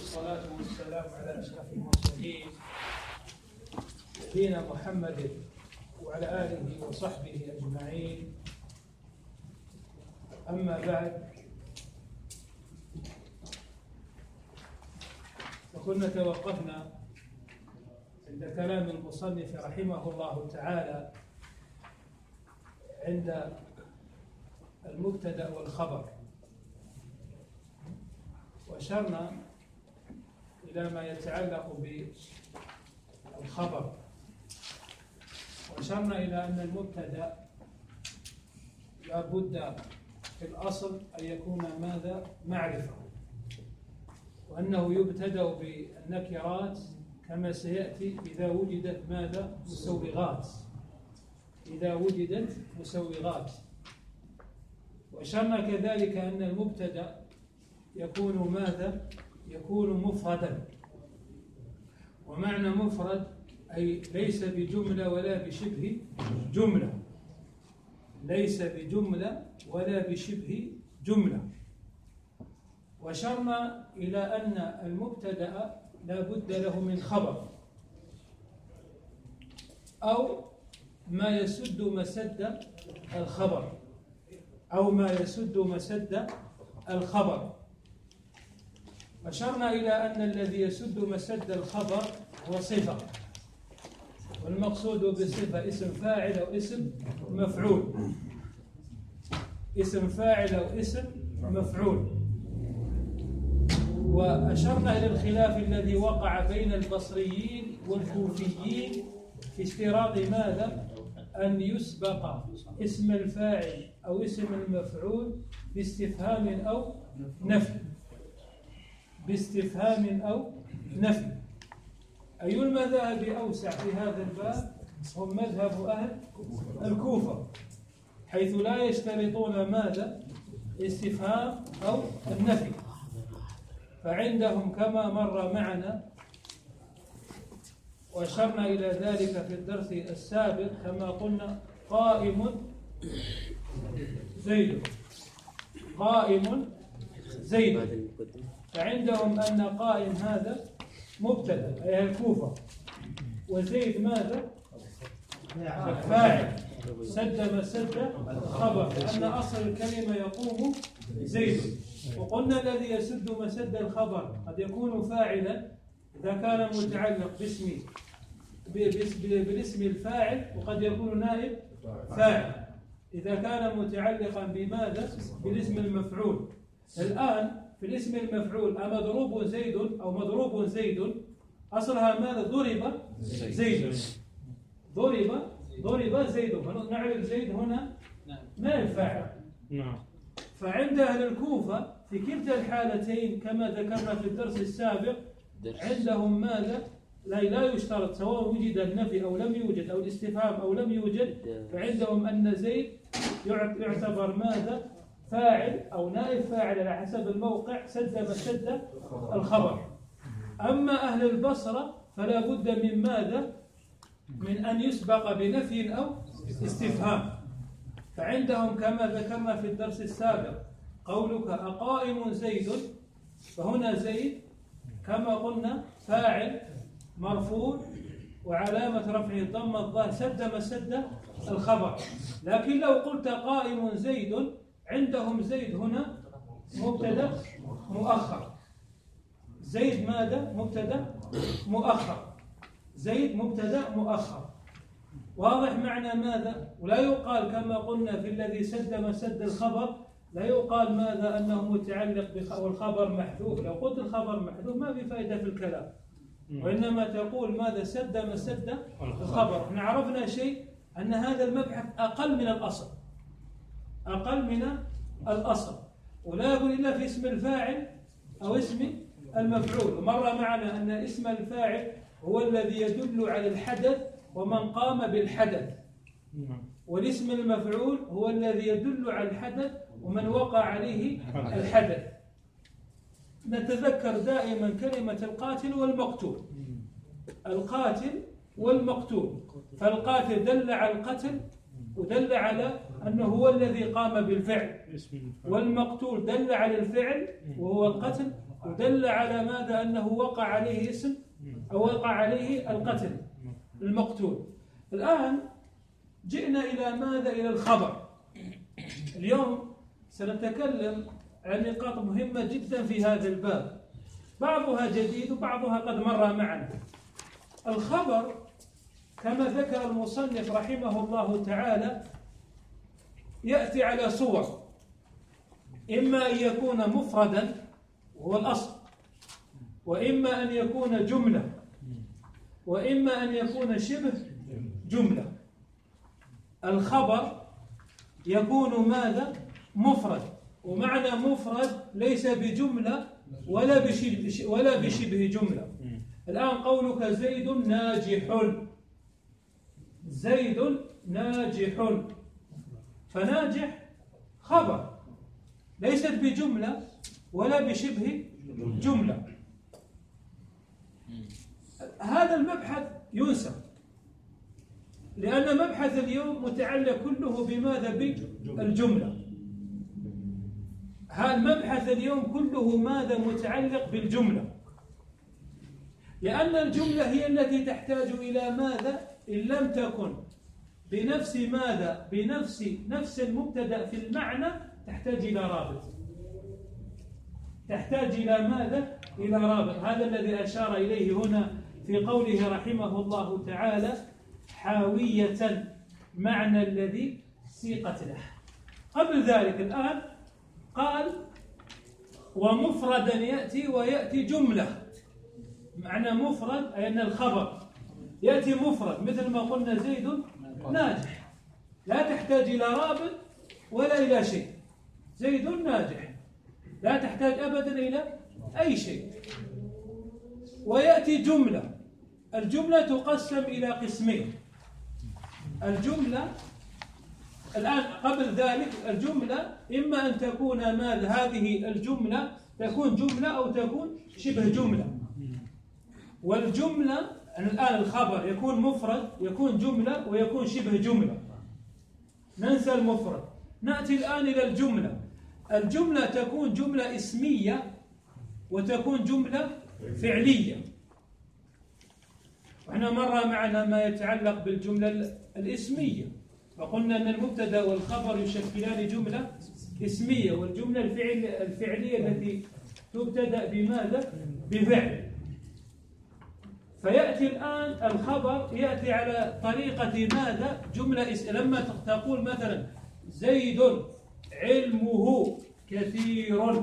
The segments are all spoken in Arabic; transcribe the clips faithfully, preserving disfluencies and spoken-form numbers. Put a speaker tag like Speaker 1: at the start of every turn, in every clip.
Speaker 1: والصلاة والسلام على أشرف المرسلين نبينا محمد وعلى آله وصحبه أجمعين. أما بعد، فكنا توقفنا عند كلام المصنف رحمه الله تعالى عند المبتدأ والخبر، وأشرنا إلى ما يتعلق بالخبر، وأشرنا إلى أن المبتدأ لا بد في الأصل أن يكون ماذا؟ معرفة، وأنه يبتدأ بالنكرات كما سيأتي إذا وجدت ماذا؟ مسوغات، إذا وجدت مسوغات. وأشرنا كذلك أن المبتدأ يكون ماذا؟ يكون مفردا، ومعنى مفرد أي ليس بجملة ولا بشبه جملة، ليس بجملة ولا بشبه جملة. وأشرنا إلى أن المبتدأ لا بد له من خبر أو ما يسد مسد الخبر، أو ما يسد مسد الخبر. أشرنا إلى أن الذي يسد مسد الخبر هو صفة، والمقصود بالصفة اسم فاعل أو اسم مفعول، اسم فاعل أو اسم مفعول. وأشرنا إلى الخلاف الذي وقع بين البصريين والكوفيين في اشتراط ماذا؟ أن يسبق اسم الفاعل أو اسم المفعول باستفهام أو نفي، باستفهام أو نفي. أي المذاهب أوسع في هذا الباب؟ هم مذهب أهل الكوفة، حيث لا يشترطون ماذا؟ استفهام أو النفي. فعندهم كما مر معنا وأشرنا إلى ذلك في الدرس السابق كما قلنا: قائم زيد، قائم زيد. فعندهم أن قائم هذا مبتدأ أي الكوفة، وزيد ماذا؟ فاعل سد مسد الخبر، لأن أصل الكلمة يقوم زيد. وقلنا الذي يسد مسد الخبر قد يكون فاعلا إذا كان متعلق باسم بالاسم الفاعل، وقد يكون نائب فاعل إذا كان متعلقا بماذا؟ بالاسم المفعول. الآن في الاسم المفعول أمضروب زيد أو مضروب زيد، أصلها ماذا؟ ضرب زيد، ضرب ضرب زيد، فنعرف زيد هنا نائب فاعل. فعند أهل الكوفة في كلتا الحالتين كما ذكرنا في الدرس السابق عندهم ماذا؟ لا لا يشترط سواء وجد النفي أو لم يوجد أو الاستفهام أو لم يوجد، فعندهم أن زيد يعتبر ماذا؟ فاعل أو نائب فاعل على حسب الموقع سد مسد الخبر. أما أهل البصرة فلا بد من ماذا؟ من أن يسبق بنفي أو استفهام. فعندهم كما ذكرنا في الدرس السابق قولك أقائم زيد، فهنا زيد كما قلنا فاعل مرفوع وعلامة رفعه الضمة الظاهرة سد مسد الخبر. لكن لو قلت قائم زيد، عندهم زيد هنا مبتدأ مؤخر، زيد ماذا؟ مبتدأ مؤخر، زيد مبتدأ مؤخر. واضح معنى ماذا؟ ولا يقال كما قلنا في الذي سد مسد الخبر لا يقال ماذا؟ أنه متعلق والخبر محذوف. لو قلت الخبر محذوف ما في فائدة في الكلام، وإنما تقول ماذا؟ سد مسد الخبر. احنا عرفنا شيء أن هذا المبحث أقل من الأصل، أقل من الأصل، ولا يقول إلا في اسم الفاعل أو اسم المفعول. ومر معنا أن اسم الفاعل هو الذي يدل على الحدث ومن قام بالحدث، والاسم المفعول هو الذي يدل على الحدث ومن وقع عليه الحدث. نتذكر دائما كلمة القاتل والمقتول، القاتل والمقتول. فالقاتل دل على القتل ودل على أنه هو الذي قام بالفعل، والمقتول دل على الفعل وهو القتل ودل على ماذا؟ أنه وقع عليه اسم أو وقع عليه القتل المقتول. الآن جئنا إلى ماذا؟ إلى الخبر. اليوم سنتكلم عن نقاط مهمة جدا في هذا الباب، بعضها جديد وبعضها قد مر معنا. الخبر كما ذكر المصنف رحمه الله تعالى يأتي على صور، إما أن يكون مفردا وهو الأصل، وإما أن يكون جملة، وإما أن يكون شبه جملة. الخبر يكون ماذا؟ مفرد، ومعنى مفرد ليس بجملة ولا بشبه, ولا بشبه جملة. الآن قولك زيد ناجح، زيد ناجح، فناجح خبر ليست بجملة ولا بشبه جملة. هذا المبحث ينسى، لأن مبحث اليوم متعلق كله بماذا؟ بالجملة. هذا المبحث اليوم كله ماذا؟ متعلق بالجملة، لأن الجملة هي التي تحتاج إلى ماذا؟ إن لم تكن بنفس ماذا؟ بنفس نفس المبتدأ في المعنى تحتاج إلى رابط، تحتاج إلى ماذا؟ إلى رابط. هذا الذي أشار إليه هنا في قوله رحمه الله تعالى حاوية معنى الذي سيقت له. قبل ذلك الآن قال ومفردا يأتي ويأتي جملة. معنى مفرد أي أن الخبر يأتي مفرد، مثل ما قلنا زيد ناجح، لا تحتاج إلى رابط ولا إلى شيء. زيد ناجح لا تحتاج أبدا إلى أي شيء. ويأتي جملة. الجملة تقسم إلى قسمين. الجملة الآن قبل ذلك الجملة إما أن تكون ماذا؟ هذه الجملة تكون جملة أو تكون شبه جملة. والجملة الآن الخبر يكون مفرد، يكون جملة، ويكون شبه جملة. ننسى المفرد، نأتي الآن إلى الجملة. الجملة تكون جملة اسمية وتكون جملة فعلية. وإحنا مر معنا ما يتعلق بالجملة الاسمية، فقلنا أن المبتدأ والخبر يشكلان جملة اسمية، والجملة الفعل الفعلية التي تبتدأ بماذا؟ بفعل. فيأتي الآن الخبر يأتي على طريقة ماذا؟ جملة اس... لما تقول مثلا زيد علمه كثير،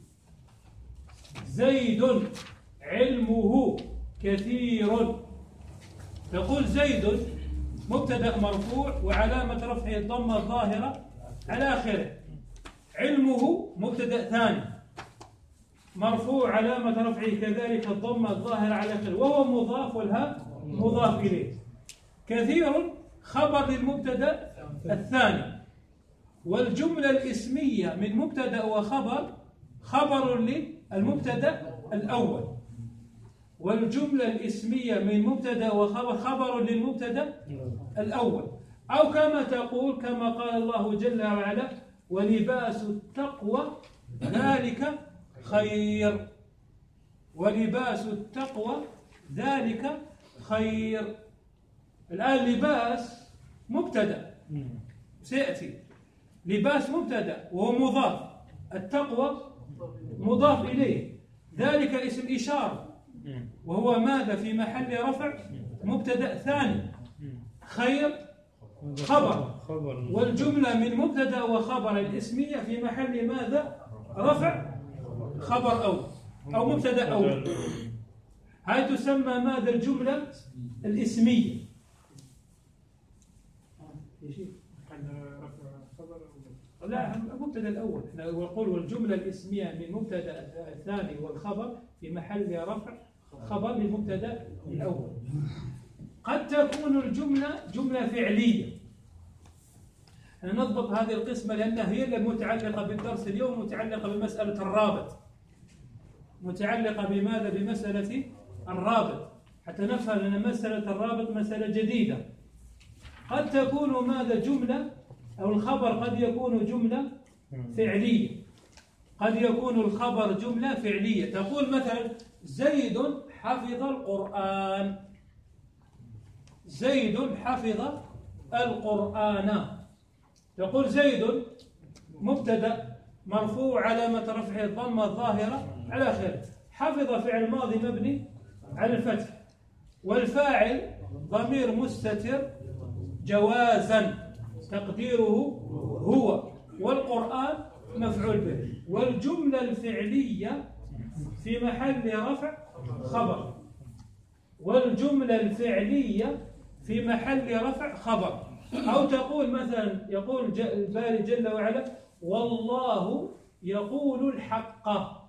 Speaker 1: زيد علمه كثير، تقول زيد مبتدأ مرفوع وعلامة رفعه الضمة الظاهرة على آخره، علمه مبتدأ ثاني مرفوع علامة رفعه كذلك الضمة الظاهرة على آخره وهو مضاف والهاء مضاف إليه، كثير خبر للمبتدأ الثاني. والجملة الاسمية من مبتدأ وخبر خبر للمبتدأ الأول، والجملة الاسمية من مبتدأ وخبر خبر للمبتدأ الأول. أو كما تقول كما قال الله جل وعلا ولباس التقوى ذلك خير، ولباس التقوى ذلك خير. الآن لباس مبتدأ سيأتي، لباس مبتدأ وهو مضاف، التقوى مضاف إليه، ذلك اسم إشارة وهو ماذا؟ في محل رفع مبتدأ ثاني، خير خبر، والجملة من مبتدأ وخبر الاسمية في محل ماذا؟ رفع خبر أول أو مبتدأ أول. هاي تسمى ماذا؟ الجملة الاسمية. لا المبتدأ الأول، نقول والجملة الاسمية من مبتدأ الثاني والخبر في محل رفع خبر للمبتدأ الأول. قد تكون الجملة جملة فعلية. نضبط هذه القسمة لأنها هي المتعلقة بالدرس اليوم، متعلقة بمسألة الرابط، متعلقة بماذا؟ بمسألة الرابط، حتى نفهم أن مسألة الرابط مسألة جديدة. قد تكون ماذا؟ جملة، أو الخبر قد يكون جملة فعلية. قد يكون الخبر جملة فعلية. تقول مثلا زيد حفظ القرآن، زيد حفظ القرآن. تقول زيد مبتدأ مرفوع علامة رفعه الضمة الظاهرة على آخره، حفظ فعل ماضي مبني على الفتح، والفاعل ضمير مستتر جوازا تقديره هو، والقرآن مفعول به، والجملة الفعلية في محل رفع خبر، والجملة الفعلية في محل رفع خبر. أو تقول مثلا يقول الباري جل وعلا والله يقول الحق،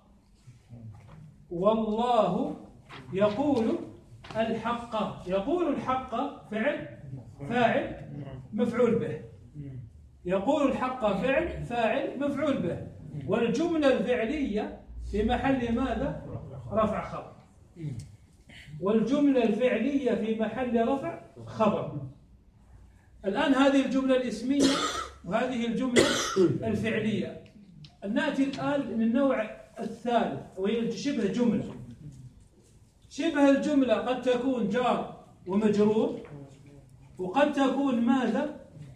Speaker 1: والله يقول الحق، يقول الحق فعل فاعل مفعول به، يقول الحق فعل فاعل مفعول به، والجملة الفعلية في محل ماذا؟ رفع خبر، والجملة الفعلية في محل رفع خبر. الآن هذه الجملة الاسمية وهذه الجملة الفعلية. نأتي الآن للنوع الثالث وهي شبه جملة. شبه الجملة قد تكون جار ومجرور، وقد تكون ماذا؟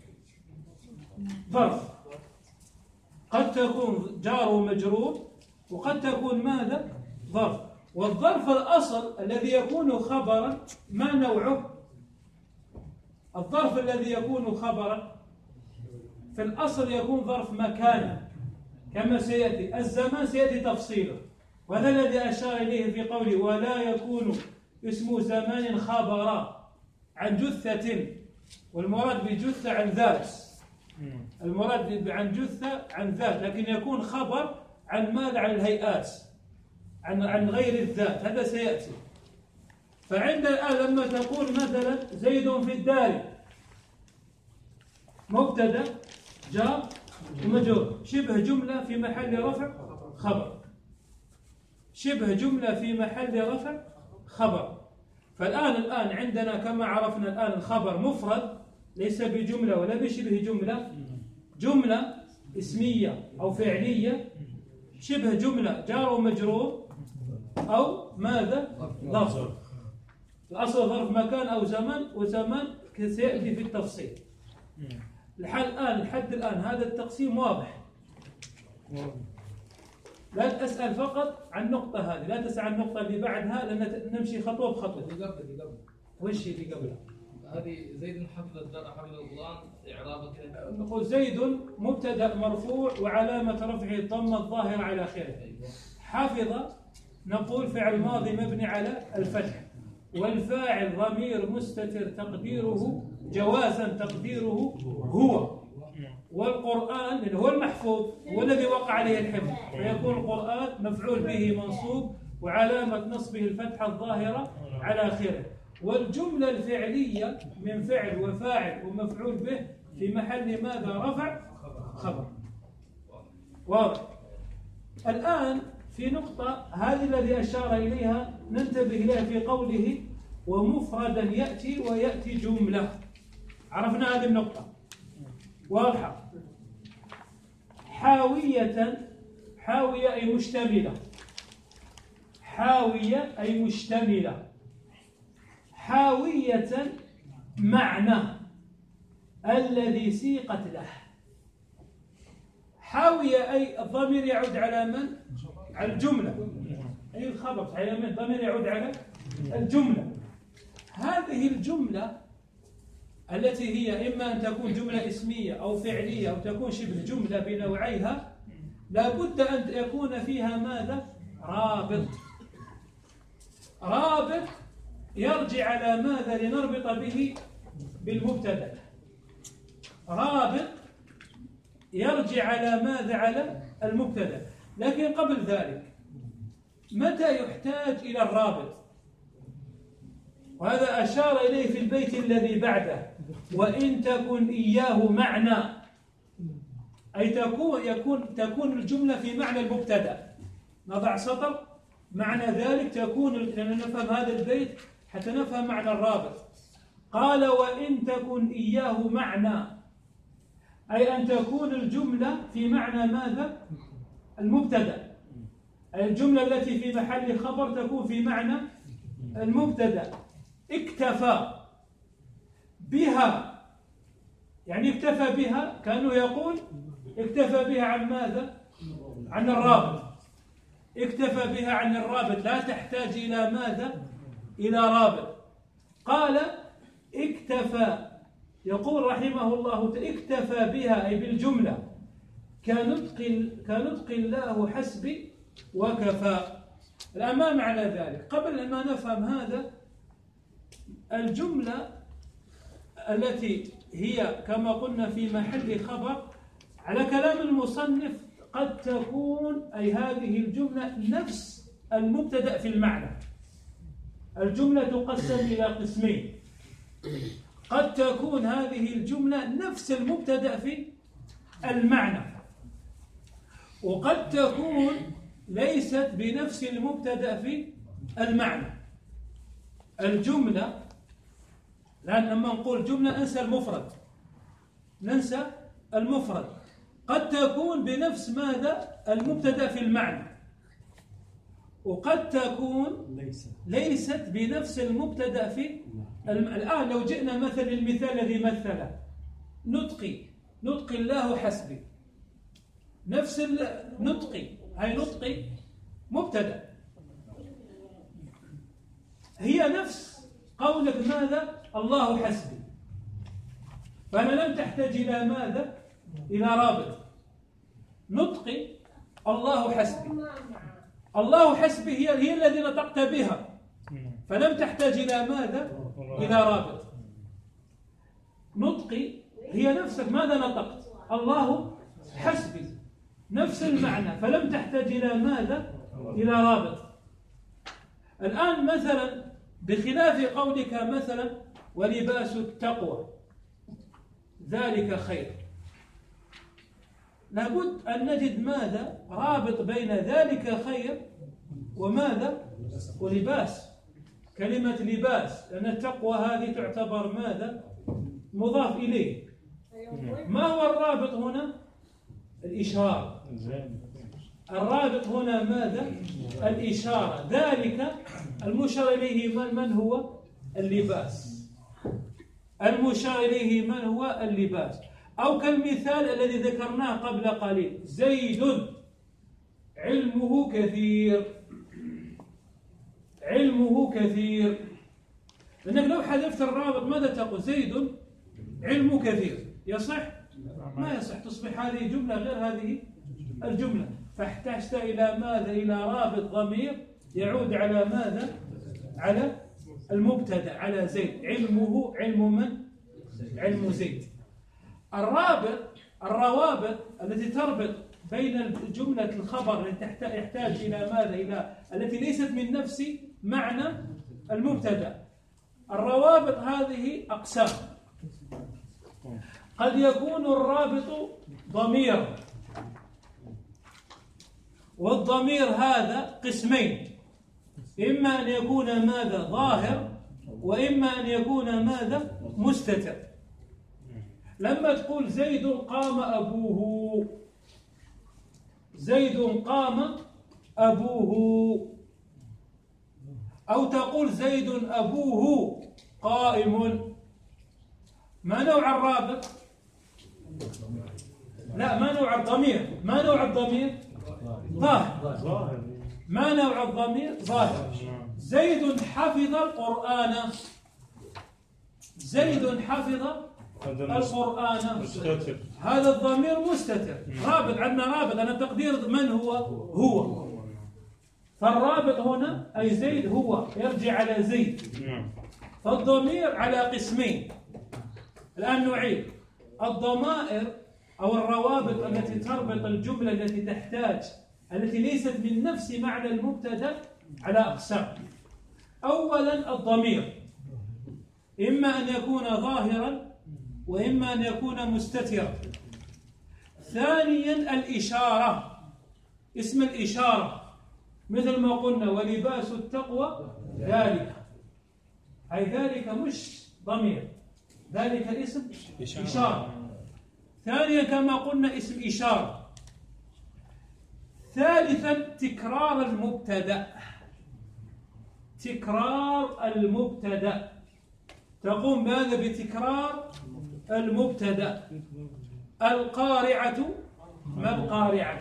Speaker 1: ظرف. قد تكون جار ومجرور، وقد تكون ماذا؟ ظرف. والظرف الأصل الذي يكون خبرا ما نوعه؟ الظرف الذي يكون خبرا في الأصل يكون ظرف مكان كما سيأتي، الزمان سيأتي تفصيله، وهذا الذي أشار إليه في قوله ولا يكون اسم زمان خبرا عن جثة، والمراد بجثة عن ذات، المراد عن جثة عن ذات، لكن يكون خبر عن ماذا؟ عن الهيئات، عن عن غير الذات، هذا سيأتي. فعند الآن لما تقول مثلا زيد في الدار، مبتدأ جار ومجرور، شبه جملة في محل رفع خبر، شبه جملة في محل رفع خبر. فالآن الآن عندنا كما عرفنا الآن الخبر مفرد ليس بجملة ولا بشبه جملة، جملة اسمية أو فعلية، شبه جملة جار ومجرور، أو ماذا؟ ظرف. الأصل ظرف مكان أو زمان، وزمان سيأتي في التفصيل. لحد الآن لحد الآن هذا التقسيم واضح. لا تسأل فقط عن النقطة هذه، لا تسأل عن النقطة اللي بعدها، لأن نمشي خطوة بخطوة.
Speaker 2: اللي قبل اللي قبل
Speaker 1: وش اللي قبلها؟
Speaker 2: هذه زيد حفظ حفظ القرآن، إعرابه كذا.
Speaker 1: نقول زيد مبتدأ مرفوع وعلامة رفعه الضمة الظاهرة على آخره. حفظ نقول فعل ماضي مبني على الفتح، والفاعل ضمير مستتر تقديره جوازا تقديره هو، والقرآن اللي هو المحفوظ هو الذي وقع عليه الحفظ، فيكون القرآن مفعول به منصوب وعلامة نصبه الفتحة الظاهرة على آخره. والجملة الفعلية من فعل وفاعل ومفعول به في محل ماذا؟ رفع خبر. واضح؟ الآن في نقطة هذه الذي أشار إليها ننتبه إليها في قوله ومفردا يأتي ويأتي جملة. عرفنا هذه النقطة واضحة. حاوية، حاوية أي مشتملة، حاوية أي مشتملة. حاوية معنى الذي سيقت له. حاوية أي الضمير يعود على من؟ على الجملة، أي الخبر على من؟ الضمير يعود على الجملة. هذه الجملة التي هي إما أن تكون جملة اسمية أو فعلية أو تكون شبه جملة بنوعيها، لابد أن يكون فيها ماذا؟ رابط. رابط يرجع على ماذا لنربط به بالمبتدأ؟ رابط يرجع على ماذا؟ على المبتدأ. لكن قبل ذلك متى يحتاج إلى الرابط؟ وهذا أشار إليه في البيت الذي بعده، وإن تكن إياه معنى، أي تكون يكون تكون الجملة في معنى المبتدأ. نضع سطر معنى ذلك تكون، لأن نفهم هذا البيت حتى نفهم معنى الرابط. قال وإن تكن إياه معنى، أي أن تكون الجملة في معنى ماذا؟ المبتدأ. الجملة التي في محل خبر تكون في معنى المبتدأ. اكتفى بها، يعني اكتفى بها كأنه يقول اكتفى بها عن ماذا؟ عن الرابط. اكتفى بها عن الرابط، لا تحتاج إلى ماذا؟ إلى رابط. قال اكتفى، يقول رحمه الله اكتفى بها أي بالجملة كنطق كنطق الله حسبي وكفى. الآن ما معنى ذلك؟ قبل ما نفهم هذا، الجملة التي هي كما قلنا في محل خبر على كلام المصنف قد تكون أي هذه الجملة نفس المبتدأ في المعنى. الجملة تقسم إلى قسمين، قد تكون هذه الجملة نفس المبتدأ في المعنى، وقد تكون ليست بنفس المبتدأ في المعنى. الجملة، لأن لما نقول جملة ننسى المفرد، ننسى المفرد. قد تكون بنفس ماذا؟ المبتدأ في المعنى، وقد تكون ليست بنفس المبتدأ في الم... الآن لو جئنا مثل المثال الذي مثله نطقي، نطقي الله حسبي، نفس النطقي، هاي نطقي مبتدأ، هي نفس قولك ماذا؟ الله حسبي. فأنا لم تحتاج إلى ماذا؟ إلى رابط. نطقي الله حسبي، الله حسبي هي هي الذي نطقت بها، فلم تحتاج إلى ماذا؟ إلى رابط. نطقي هي نفسك، ماذا نطقت؟ الله حسبي، نفس المعنى، فلم تحتاج إلى ماذا؟ إلى رابط. الآن مثلا بخلاف قولك مثلا ولباس التقوى ذلك خير، لابد أن نجد ماذا؟ رابط بين ذلك خير وماذا؟ ولباس. كلمة لباس، لأن التقوى هذه تعتبر ماذا؟ مضاف إليه. ما هو الرابط هنا؟ الإشارة. الرابط هنا ماذا؟ الإشارة. ذلك المشار إليه من, من هو؟ اللباس. المشار إليه من هو؟ اللباس. أو كالمثال الذي ذكرناه قبل قليل، زيد علمه كثير، علمه كثير. لأنك لو حذفت الرابط ماذا تقول؟ زيد علمه كثير، يصح؟ ما يصح، تصبح هذه جملة غير هذه الجملة. فاحتجت إلى ماذا؟ إلى رابط ضمير يعود على ماذا؟ على المبتدأ، على زيد. علمه علم من؟ علم زيد. الرابط، الروابط التي تربط بين جملة الخبر التي يحتاج إلى ماذا؟ إلى التي ليست من نفس معنى المبتدأ. الروابط هذه أقسام. قد يكون الرابط ضمير، والضمير هذا قسمين، إما أن يكون ماذا؟ ظاهر، وإما أن يكون ماذا؟ مستتر. لما تقول زيد قام أبوه، زيد قام أبوه، أو تقول زيد أبوه قائم، ما نوع الرابط؟ لا، ما نوع الضمير؟ ما نوع الضمير؟ ظاهر. ما نوع الضمير؟ ظاهر. زيد حفظ القرآن، زيد حفظ القرآن، هذا الضمير مستتر. رابط، عندنا رابط، أنا تقدير من هو؟ هو. فالرابط هنا أي زيد هو، يرجع على زيد. فالضمير على قسمين. الآن نعيد الضمائر أو الروابط التي تربط الجملة التي تحتاج، التي ليست من نفس معنى المبتدأ، على أقسام. أولا الضمير إما أن يكون ظاهرا وإما أن يكون مستترا. ثانيا الإشارة، اسم الإشارة، مثل ما قلنا ولباس التقوى ذلك، أي ذلك مش ضمير، ذلك اسم إشارة. ثانيا كما قلنا اسم إشارة. ثالثا تكرار المبتدأ. تكرار المبتدأ، تقوم بهذا بتكرار المبتدأ. القارعة، ما القارعة؟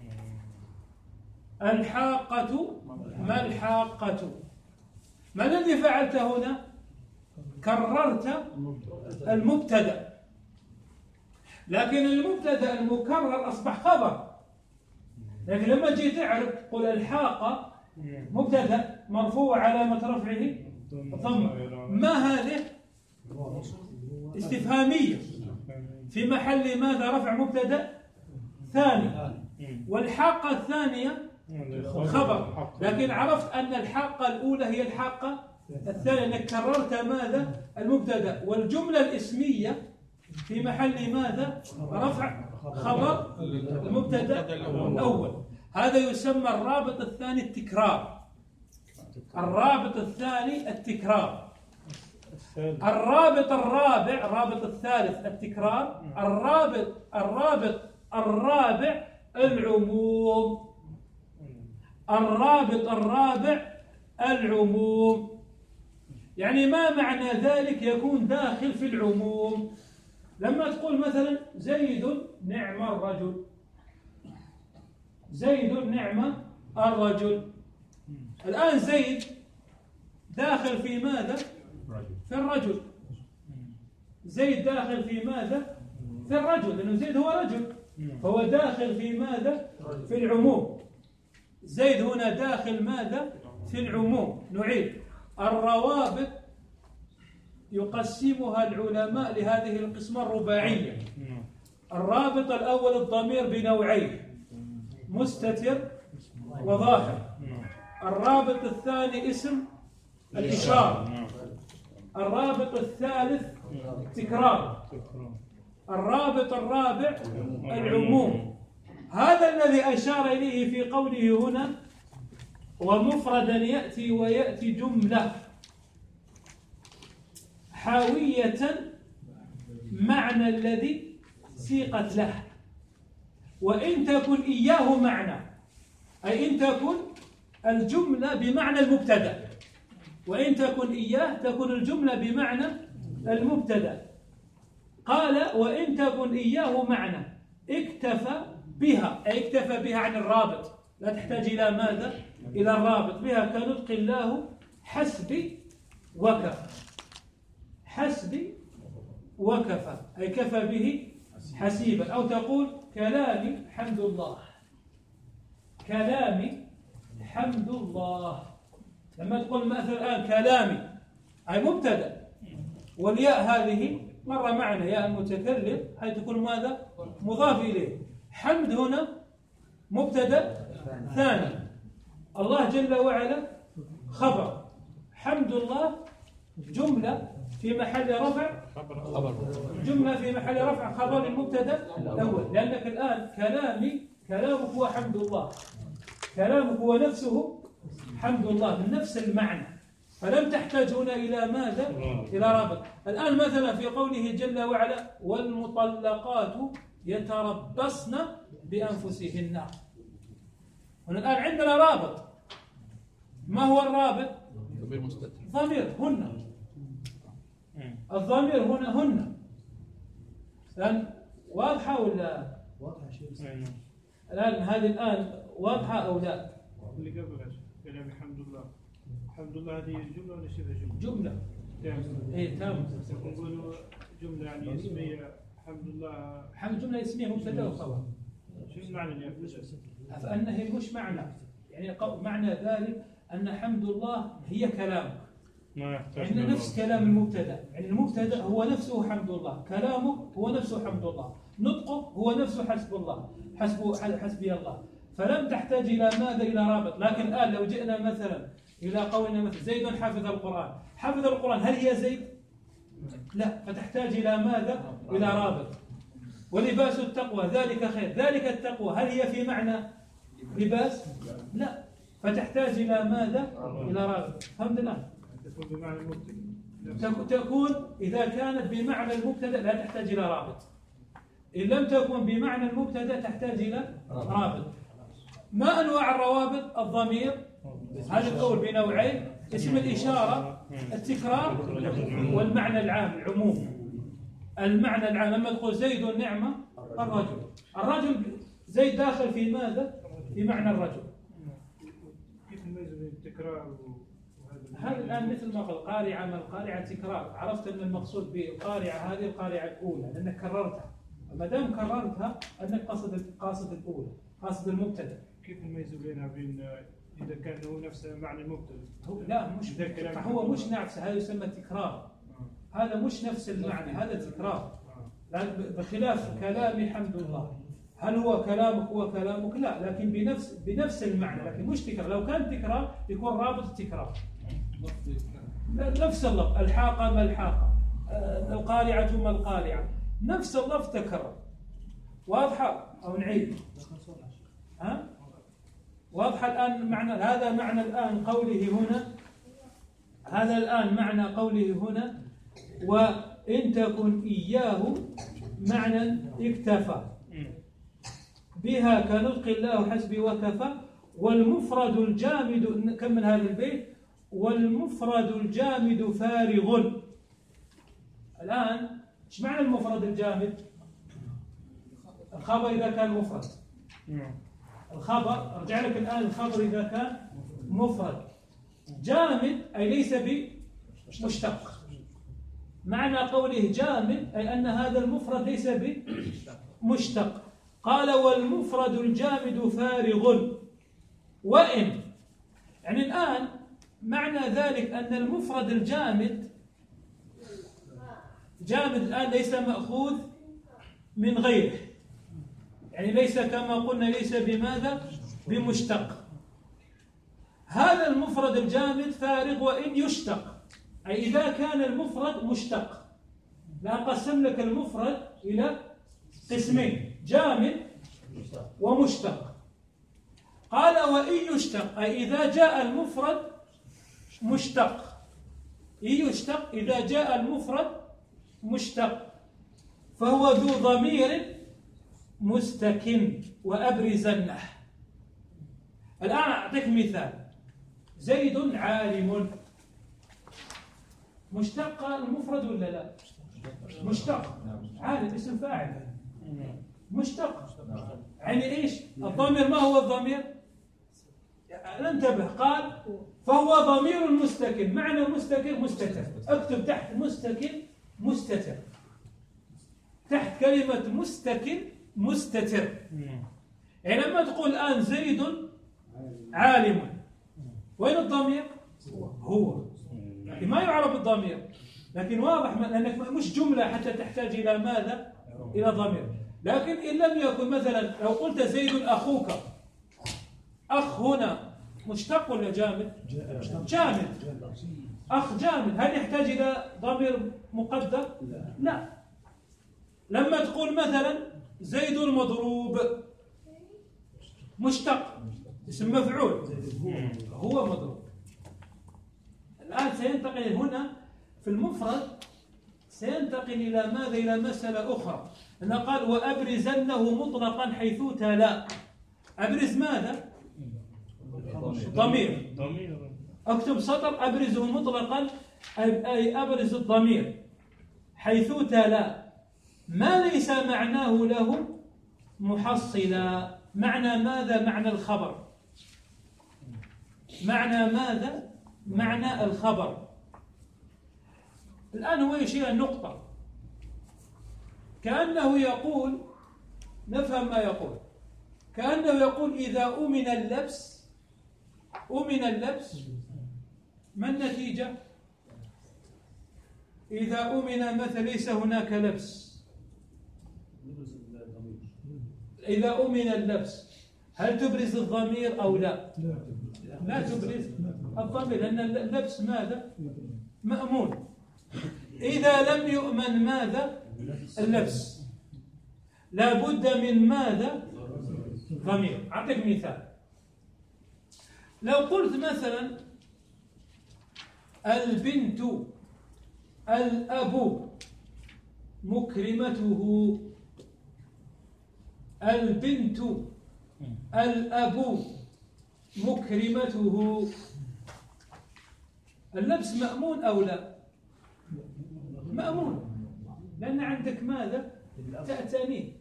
Speaker 1: الحاقة، ما الحاقة؟ ما الذي فعلت هنا؟ كررت المبتدأ، لكن المبتدأ المكرر أصبح خبر. لكن لما جيت تعرف قل الحاقة مبتدأ مرفوع علامة رفعه الضمة، ما هذه؟ استفهامية في محل ماذا؟ رفع مبتدأ ثاني. والحاقة الثانية خبر، لكن عرفت أن الحاقة الأولى هي الحاقة الثانية، أنك كررت ماذا؟ المبتدأ. والجملة الاسمية في محل ماذا؟ رفع خبر المبتدأ الأول. هذا يسمى الرابط الثاني التكرار. الرابط الثاني التكرار. الرابط الرابع، الرابط الثالث التكرار. الرابط الرابط الرابع العموم. الرابط الرابع العموم، يعني ما معنى ذلك؟ يكون داخل في العموم. لما تقول مثلا زيد نعم الرجل، زيد نعم الرجل، الآن زيد داخل في ماذا؟ في الرجل. زيد داخل في ماذا؟ في الرجل، لأنه زيد هو رجل، فهو داخل في ماذا؟ في العموم. زيد هنا داخل ماذا؟ في العموم. نعيد: الروابط يقسمها العلماء لهذه القسمة الرباعية. الرابط الأول الضمير بنوعين: مستتر وظاهر. الرابط الثاني اسم الإشارة. الرابط الثالث تكرار. الرابط الرابع العموم. هذا الذي أشار إليه في قوله هنا: ومفردا يأتي ويأتي جملة حاوية معنى الذي سيقت له، وإن تكن إياه معنى، أي إن تكن الجملة بمعنى المبتدأ، وإن تكن إياه تكون الجملة بمعنى المبتدأ. قال: وإن تكن إياه معنى اكتفى بها، أي اكتفى بها عن الرابط، لا تحتاج إلى ماذا؟ إلى الرابط. بها كنطق الله حسبي وكفى. حسبي وكفى أي كفى به حسيبا. أو تقول كلامي حمد الله. كلامي حمد الله. لما تقول مثلا الآن كلامي أي مبتدأ، والياء هذه مرة معنا ياء المتكلم، هي تكون ماذا؟ مضاف إليه. حمد هنا مبتدأ ثاني. الله جل وعلا خبر. حمد الله جملة في محل رفع جملة في محل رفع خبر المبتدأ الأول، لأنك الآن كلامي، كلامك هو حمد الله، كلامك هو نفسه حمد الله من نفس المعنى، فلم تحتاج هنا إلى ماذا؟ إلى رابط. الآن مثلا في قوله جل وعلا: والمطلقات يتربصن بأنفسهن. هنا الآن عندنا رابط. ما هو الرابط؟
Speaker 2: ضمير مستتر.
Speaker 1: ضمير هن. الضمير هنا هن. الآن واضحة ولا؟
Speaker 3: واضحة شيء.
Speaker 1: الآن هذه الآن واضحة أو لا؟
Speaker 3: اللي قبلها كلام الحمد لله. الحمد لله هذه جملة ولا شبه جملة؟
Speaker 1: جملة.
Speaker 3: تامة.
Speaker 1: إيه تامة.
Speaker 3: نقولوا جملة يعني اسمية الحمد لله.
Speaker 1: حمد جملة اسمية مبتدأ وخبر.
Speaker 3: شو المعنى يعني؟
Speaker 1: فأنها مش معنى، يعني معنى ذلك أن حمد الله هي كلام، يعني نفس كلام المبتدأ، يعني المبتدأ هو نفسه حمد الله، كلامه هو نفسه حمد الله، نطقه هو نفسه حسب الله، حسب حسبي الله. فلم تحتاج إلى ماذا؟ إلى رابط. لكن الآن لو جئنا مثلا إلى قولنا مثلا زيد حفظ القرآن، حفظ القرآن هل هي زيد؟ لا، فتحتاج إلى ماذا؟ إلى رابط. ولباس التقوى ذلك خير، ذلك التقوى هل هي في معنى لباس؟ لا، فتحتاج إلى ماذا؟ إلى رابط. فهمت الآن؟
Speaker 3: تكون بمعنى المبتدأ.
Speaker 1: تكون إذا كانت بمعنى المبتدأ لا تحتاج إلى رابط. إن لم تكن بمعنى المبتدأ تحتاج إلى رابط. ما أنواع الروابط الضمير؟ هذا القول بنوعين: اسم الإشارة التكرار، والمعنى العام العموم. المعنى العام لما تقول زيد نعمة الرجل، الرجل زيد داخل في ماذا؟ في معنى الرجل.
Speaker 3: كيف نميز بين التكرار
Speaker 1: هذا الآن مثل ما قال قارعة ما القارعة تكرار. عرفت أن المقصود بالقارعة هذه القارعة الأولى لأنك كررتها، ما دام كررتها أنك قصد قاصد الأولى، قاصد المبتدأ.
Speaker 3: كيف نميز بينها بين إذا كان هو نفس معنى المبتدأ؟
Speaker 1: لا مش هو مش نفسه، هذا يسمى تكرار. هذا مش نفس المعنى، هذا تكرار. بخلاف كلامي حمد الله، هل هو كلامك هو كلامك؟ لا، لكن بنفس بنفس المعنى، لكن مش تكرار. لو كان تكرار يكون رابط التكرار نفس اللفظ. الحاقة ما الحاقة، القارعة ما القارعة، نفس اللفظ تكرر. واضحة أو نعيد؟ ها؟ واضحة الآن معنى هذا؟ معنى الآن قوله هنا، هذا الآن معنى قوله هنا: وإن تكن إياه معنى اكتفى بها كنطق الله حسبي وكفى. والمفرد الجامد، كم من هذا البيت: والمفرد الجامد فارغ. الآن ايش معنى المفرد الجامد؟ الخبر إذا كان مفرد، الخبر ارجع لك الآن، الخبر إذا كان مفرد جامد أي ليس بمشتق. معنى قوله جامد أي أن هذا المفرد ليس بمشتق. قال: والمفرد الجامد فارغ. وإن، يعني الآن معنى ذلك أن المفرد الجامد جامد الآن ليس مأخوذ من غيره، يعني ليس كما قلنا ليس بماذا؟ بمشتق. هذا المفرد الجامد فارغ وإن يشتق، أي إذا كان المفرد مشتق. لا قسم لك المفرد إلى قسمين: جامد ومشتق. قال: وإن يشتق، أي إذا جاء المفرد مشتق. إن يشتق إذا جاء المفرد مشتق، فهو ذو ضمير مستكن وأبرزنه. الآن أعطيك مثال: زيد عالم. مشتق المفرد ولا لا؟ مشتق. عالم اسم فاعل مشتق. يعني ايش الضمير؟ ما هو الضمير؟ انتبه، قال: فهو ضمير مستكن. معنى مستكن مستتر. اكتب تحت مستكن مستتر، تحت كلمة مستكن مستتر. يعني لما تقول الآن زيد عالم، وين الضمير؟ هو. يعني ما يعرف الضمير، لكن واضح لأنك مش جملة حتى تحتاج إلى ماذا؟ إلى ضمير. لكن إن لم يكن، مثلا لو قلت زيد أخوك، أخ هنا مشتق ولا جامد؟ جامد. أخ جامد، هل يحتاج إلى ضمير مقدر؟ لا. لما تقول مثلا زيد المضروب، مشتق اسم مفعول، هو مضروب. الآن سينتقل هنا في المفرد، سينتقل إلى ماذا؟ إلى مسألة أخرى. أنه قال: وأبرزنه مطلقا حيث تلا. أبرز ماذا؟ ضمير. أكتب سطر: أبرزه مطلقا أي أبرز الضمير حيث تلا ما ليس معناه له محصلا. معنى ماذا؟ معنى الخبر. معنى ماذا؟ معنى الخبر. الآن هو يشير النقطة، كأنه يقول، نفهم ما يقول، كأنه يقول: إذا أمن اللبس، أمن اللبس، ما النتيجة؟ إذا أمن مثل ليس هناك لبس، إذا أمن اللبس هل تبرز الضمير أو لا؟ لا تبرز الضمير، لأن اللبس ماذا؟ مأمون. إذا لم يؤمن ماذا؟ اللبس، لا بد من ماذا؟ ضمير. أعطيك مثال: لو قلت مثلا البنت الأب مكرمته، البنت الأب مكرمته. اللبس مأمون أو لا؟ مأمون، لأن عندك ماذا؟ تأتاني.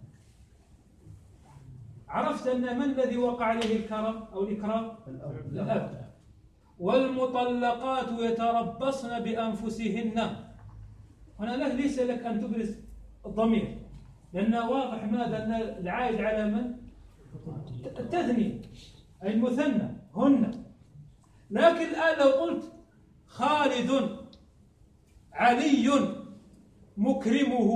Speaker 1: عرفت أن من الذي وقع عليه الكرم أو الإكرام؟ الأب. والمطلقات يتربصن بأنفسهن. هنا له ليس لك أن تبرز الضمير، لأنه واضح ماذا؟ أن العائد على من؟ التثني أي المثنى هن. لكن الآن لو قلت خالد علي مكرمه،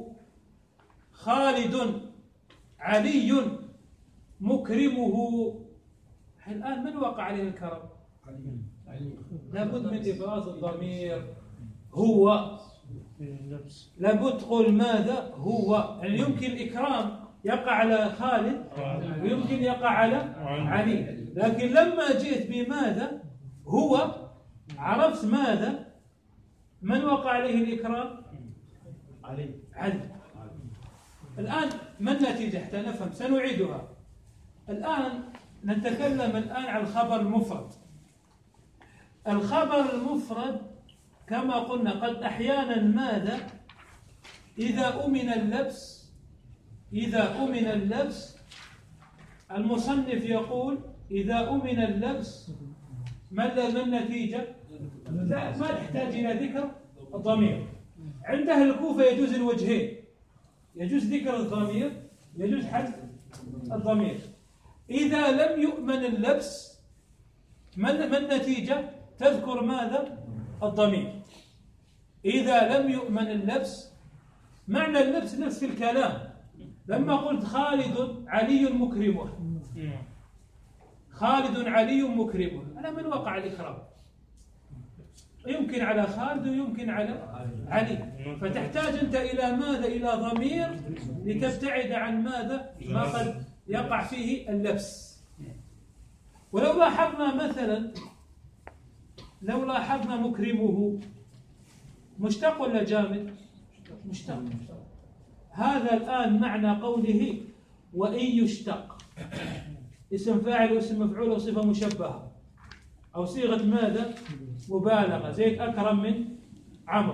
Speaker 1: خالد علي مكرمه، الآن من وقع عليه الكرم؟ لابد من إبراز الضمير هو. لابد تقول ماذا؟ هو. يعني يمكن الإكرام يقع على خالد ويمكن يقع على علي، لكن لما جئت بماذا؟ هو، عرفت ماذا؟ من وقع عليه الإكرام؟ علي. علي. الآن ما النتيجة حتى نفهم؟ سنعيدها. الآن نتكلم الآن عن الخبر المفرد. الخبر المفرد كما قلنا قد أحيانا ماذا؟ إذا أمن اللبس، إذا أمن اللبس، المصنف يقول إذا أمن اللبس ما النتيجة؟ لا، ما تحتاج إلى ذكر الضمير. عند أهل الكوفة يجوز الوجهين، يجوز ذكر الضمير، يجوز حذف الضمير. إذا لم يؤمن اللبس ما النتيجة؟ تذكر ماذا؟ الضمير. إذا لم يؤمن اللبس، معنى اللبس نفس الكلام. لما قلت خالد علي مكرمه، خالد علي مكرمه، على من وقع الإكرام؟ يمكن على خالد ويمكن على علي. فتحتاج أنت إلى ماذا؟ إلى ضمير لتبتعد عن ماذا؟ ما قد يقع فيه اللبس. ولو لاحظنا مثلا، لو لاحظنا مكرمه مشتق ولا جامد؟ مشتق. هذا الآن معنى قوله وإن يشتق، اسم فاعل واسم مفعول وصفة مشبهة أو صيغة ماذا؟ مبالغة، زي أكرم من عمرو.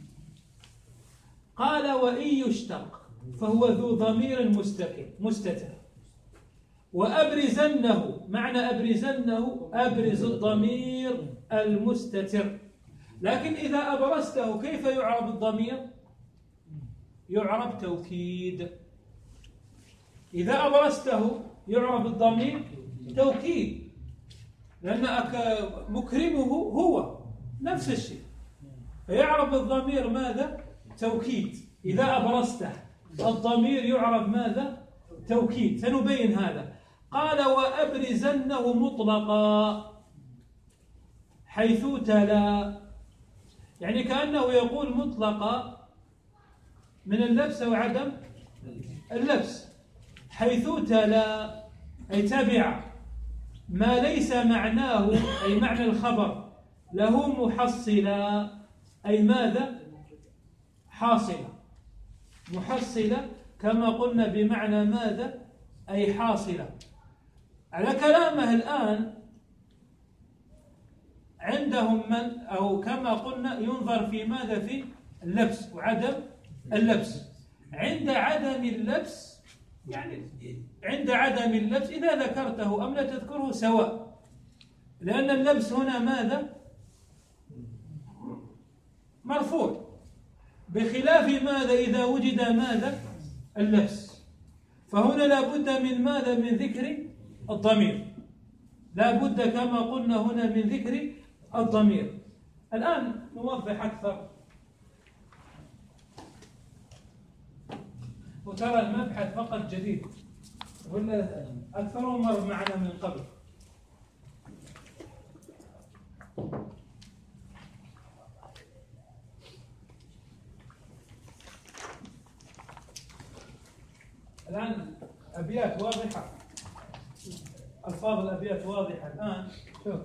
Speaker 1: قال وإن يشتق فهو ذو ضمير مستقل مستتر. وأبرزنه، معنى أبرزنه أبرز الضمير المستتر. لكن إذا أبرزته كيف يعرب الضمير؟ يعرب توكيد. إذا أبرزته يعرب الضمير توكيد، لأن مكرمه هو نفس الشيء، فيعرب الضمير ماذا؟ توكيد. إذا أبرزته الضمير يعرب ماذا؟ توكيد. سنبين هذا. قال وأبرزنه مطلقا حيث تلا، يعني كأنه يقول مطلقا من اللبس أو عدم اللبس، حيث تلا أي تبع ما ليس معناه أي معنى الخبر له محصلا، أي ماذا؟ حاصلة. محصلة كما قلنا بمعنى ماذا؟ أي حاصلة. على كلامه الآن عندهم من أو كما قلنا ينظر في ماذا؟ في اللبس وعدم اللبس. عند عدم اللبس، يعني عند عدم اللبس إذا ذكرته أم لا تذكره سواء، لأن اللبس هنا ماذا؟ مرفوع، بخلاف ماذا؟ إذا وجد ماذا؟ اللبس. فهنا لا بد من ماذا؟ من ذكر الضمير، لا بد كما قلنا هنا من ذكر الضمير. الآن نوضح أكثر، وترى المبحث فقط جديد ولا أكثر مر معنا من قبل. الآن أبيات واضحة، ألفاظ الأبيات واضحة. الآن شوف،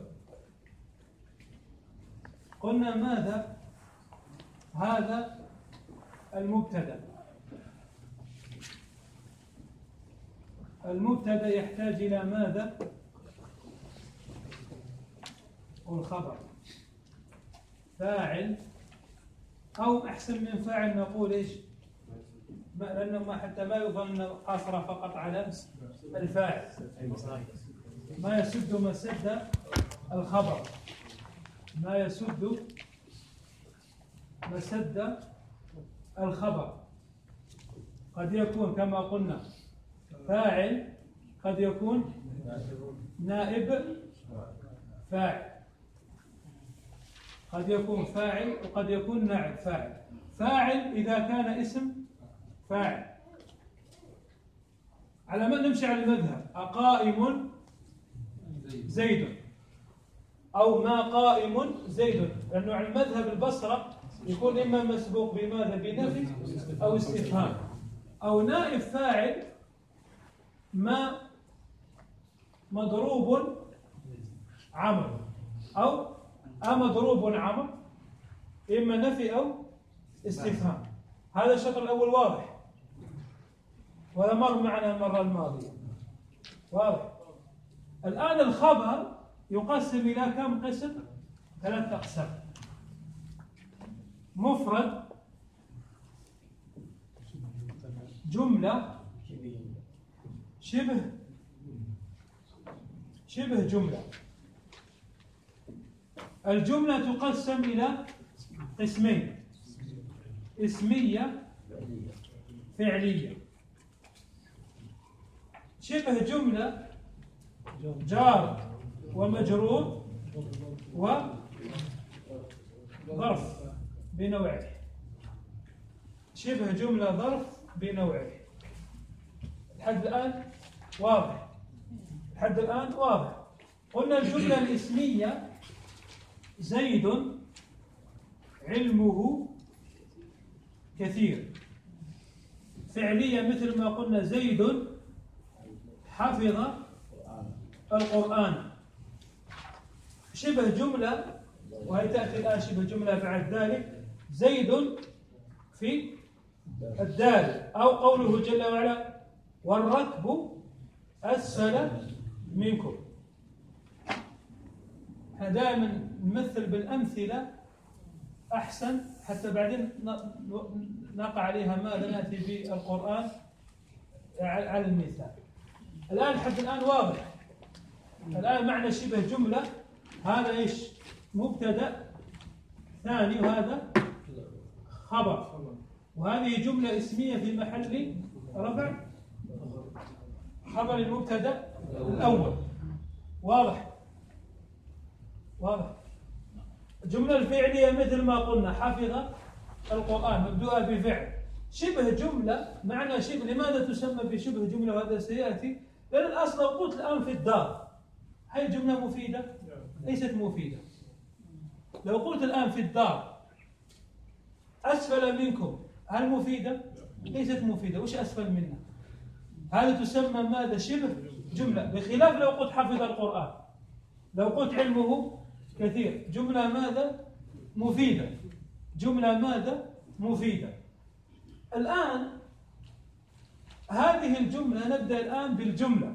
Speaker 1: قلنا ماذا؟ هذا المبتدأ، المبتدأ يحتاج إلى ماذا؟ والخبر فاعل، أو أحسن من فاعل نقول إيش؟ لأنه ما حتى ما يظن قاصرة فقط على الفاعل، ما يسد مسد الخبر، ما يسد مسد الخبر. قد يكون كما قلنا فاعل، قد يكون نائب فاعل، قد يكون فاعل وقد يكون نائب فاعل. فاعل إذا كان اسم فاعل، على ما نمشي على المذهب أقائم زيد أو ما قائم زيد، لأنه على المذهب البصرة يكون إما مسبوق بماذا؟ بنفي أو استفهام. أو نائب فاعل ما مضروب عمر، أو أمضروب عمر، إما نفي أو استفهام. هذا الشطر الأول واضح، ولا مر معنا المرة الماضية، واضح. الآن الخبر يقسم إلى كم قسم؟ ثلاثة أقسام: مفرد، جملة، شبه شبه جملة. الجملة تقسم إلى قسمين: اسمية، فعلية. شبه جملة جار ومجرور وظرف بنوعه. شبه جملة ظرف بنوعه. لحد الآن واضح، لحد الآن واضح. قلنا الجملة الاسمية: زيد علمه كثير. فعلية مثل ما قلنا زيد حفظ القرآن. شبه جملة، وهي تأتي الآن شبه جملة بعد ذلك: زيد في الدار، أو قوله جل وعلا: والركب أسفل منكم. احنا دائما نمثل بالأمثلة أحسن، حتى بعدين نقع عليها ماذا نأتي بالقرآن على المثال. الآن حتى الآن واضح. الآن معنى شبه جملة هذا إيش؟ مبتدأ، ثاني، وهذا خبر، وهذه جملة اسمية في محل رفع خبر المبتدأ الأول. واضح؟ واضح. الجملة الفعلية مثل ما قلنا: حفظ القرآن، مبدوءة بفعل. شبه جملة معنى شبه. لماذا تسمى بشبه جملة؟ وهذا سيأتي. لأن الأصل لو قلت الآن في الدار، هل جملة مفيدة؟ ليست مفيدة. لو قلت الآن في الدار أسفل منكم، هل مفيدة؟ ليست مفيدة. وش أسفل منا؟ هذا تسمى ماذا؟ شبه جملة. بخلاف لو قلت حفظ القرآن، لو قلت علمه كثير، جملة ماذا؟ مفيدة. جملة ماذا؟ مفيدة. الآن هذه الجملة، نبدأ الآن بالجملة.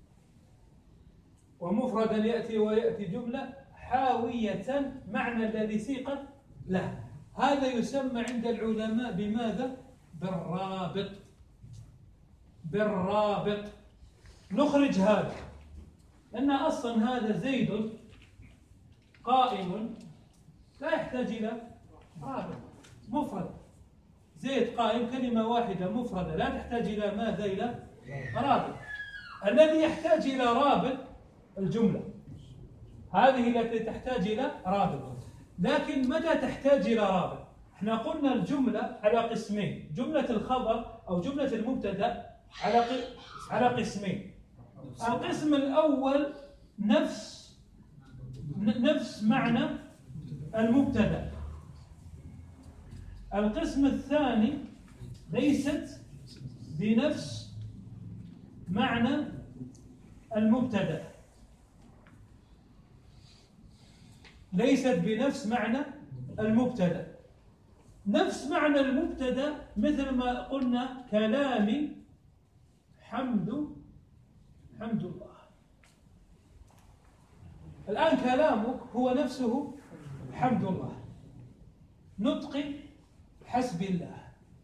Speaker 1: ومفردا يأتي ويأتي جملة حاوية معنى الذي سيقت له. هذا يسمى عند العلماء بماذا؟ بالرابط. بالرابط. نخرج هذا، لأن أصلا هذا زيد قائم لا يحتاج إلى رابط. مفرد زيد قائم كلمة واحدة مفردة لا تحتاج إلى ماذا؟ إلى رابط. الذي يحتاج إلى رابط الجملة، هذه التي تحتاج إلى رابط. لكن متى تحتاج إلى رابط؟ احنا قلنا الجملة على قسمين: جملة الخبر أو جملة المبتدأ على على قسمين. القسم الأول نفس نفس معنى المبتدأ. القسم الثاني ليست بنفس معنى المبتدأ، ليست بنفس معنى المبتدأ. نفس معنى المبتدأ مثل ما قلنا: كلامي حمد الحمد لله. الآن كلامك هو نفسه الحمد لله، نطقي حسب الله،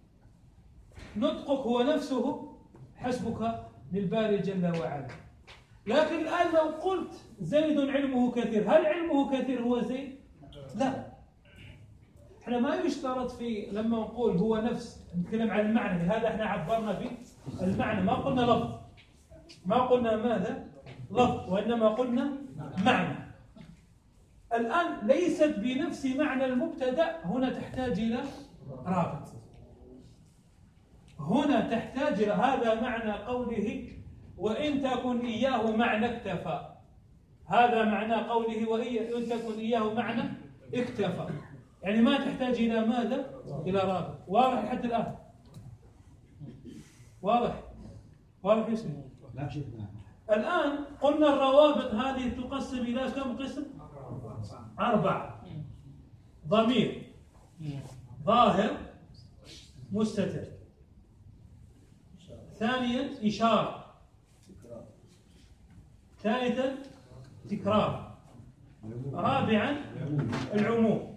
Speaker 1: نطقك هو نفسه حسبك للباري جل وعلا. لكن الآن لو قلت زيد علمه كثير، هل علمه كثير هو زيد؟ لا. احنا ما يشترط في لما نقول هو نفس، نتكلم عن المعنى، لهذا احنا عبرنا بالمعنى، ما قلنا لفظ، ما قلنا ماذا؟ لفظ، وإنما قلنا معنى. الآن ليست بنفس معنى المبتدأ، هنا تحتاج إلى رابط، هنا تحتاج إلى، هذا معنى قوله وإن تكن إياه معنى اكتفى، هذا معنى قوله وإن تكن إياه معنى اكتفى، يعني ما تحتاج إلى ماذا؟ إلى رابط. واضح لحد الآن؟ واضح؟ واضح يا سيدي؟ الآن قلنا الروابط هذه تقسم إلى كم قسم؟ أربعة. ضمير، ظاهر، مستتر، ثانيا إشارة، ثالثا تكرار، رابعا العموم.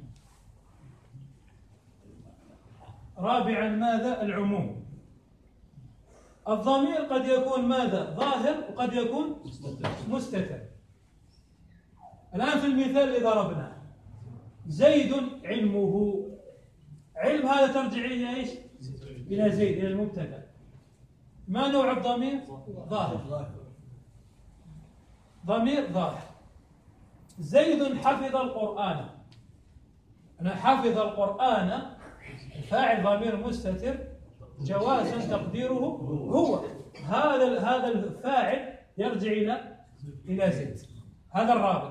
Speaker 1: رابعا ماذا؟ العموم. الضمير قد يكون ماذا؟ ظاهر، وقد يكون مستتر. الآن في المثال اللي ضربناه زيد علمه، علم هذا ترجع إلى إيش؟ إلى زيد، إلى المبتدأ. ما نوع الضمير؟ ظاهر، ضمير ظاهر. زيد حفظ القرآن، أنا حفظ القرآن، الفاعل ضمير مستتر جوازا تقديره هو، هذا هذا الفاعل يرجع إلى إلى زيد. هذا الرابط،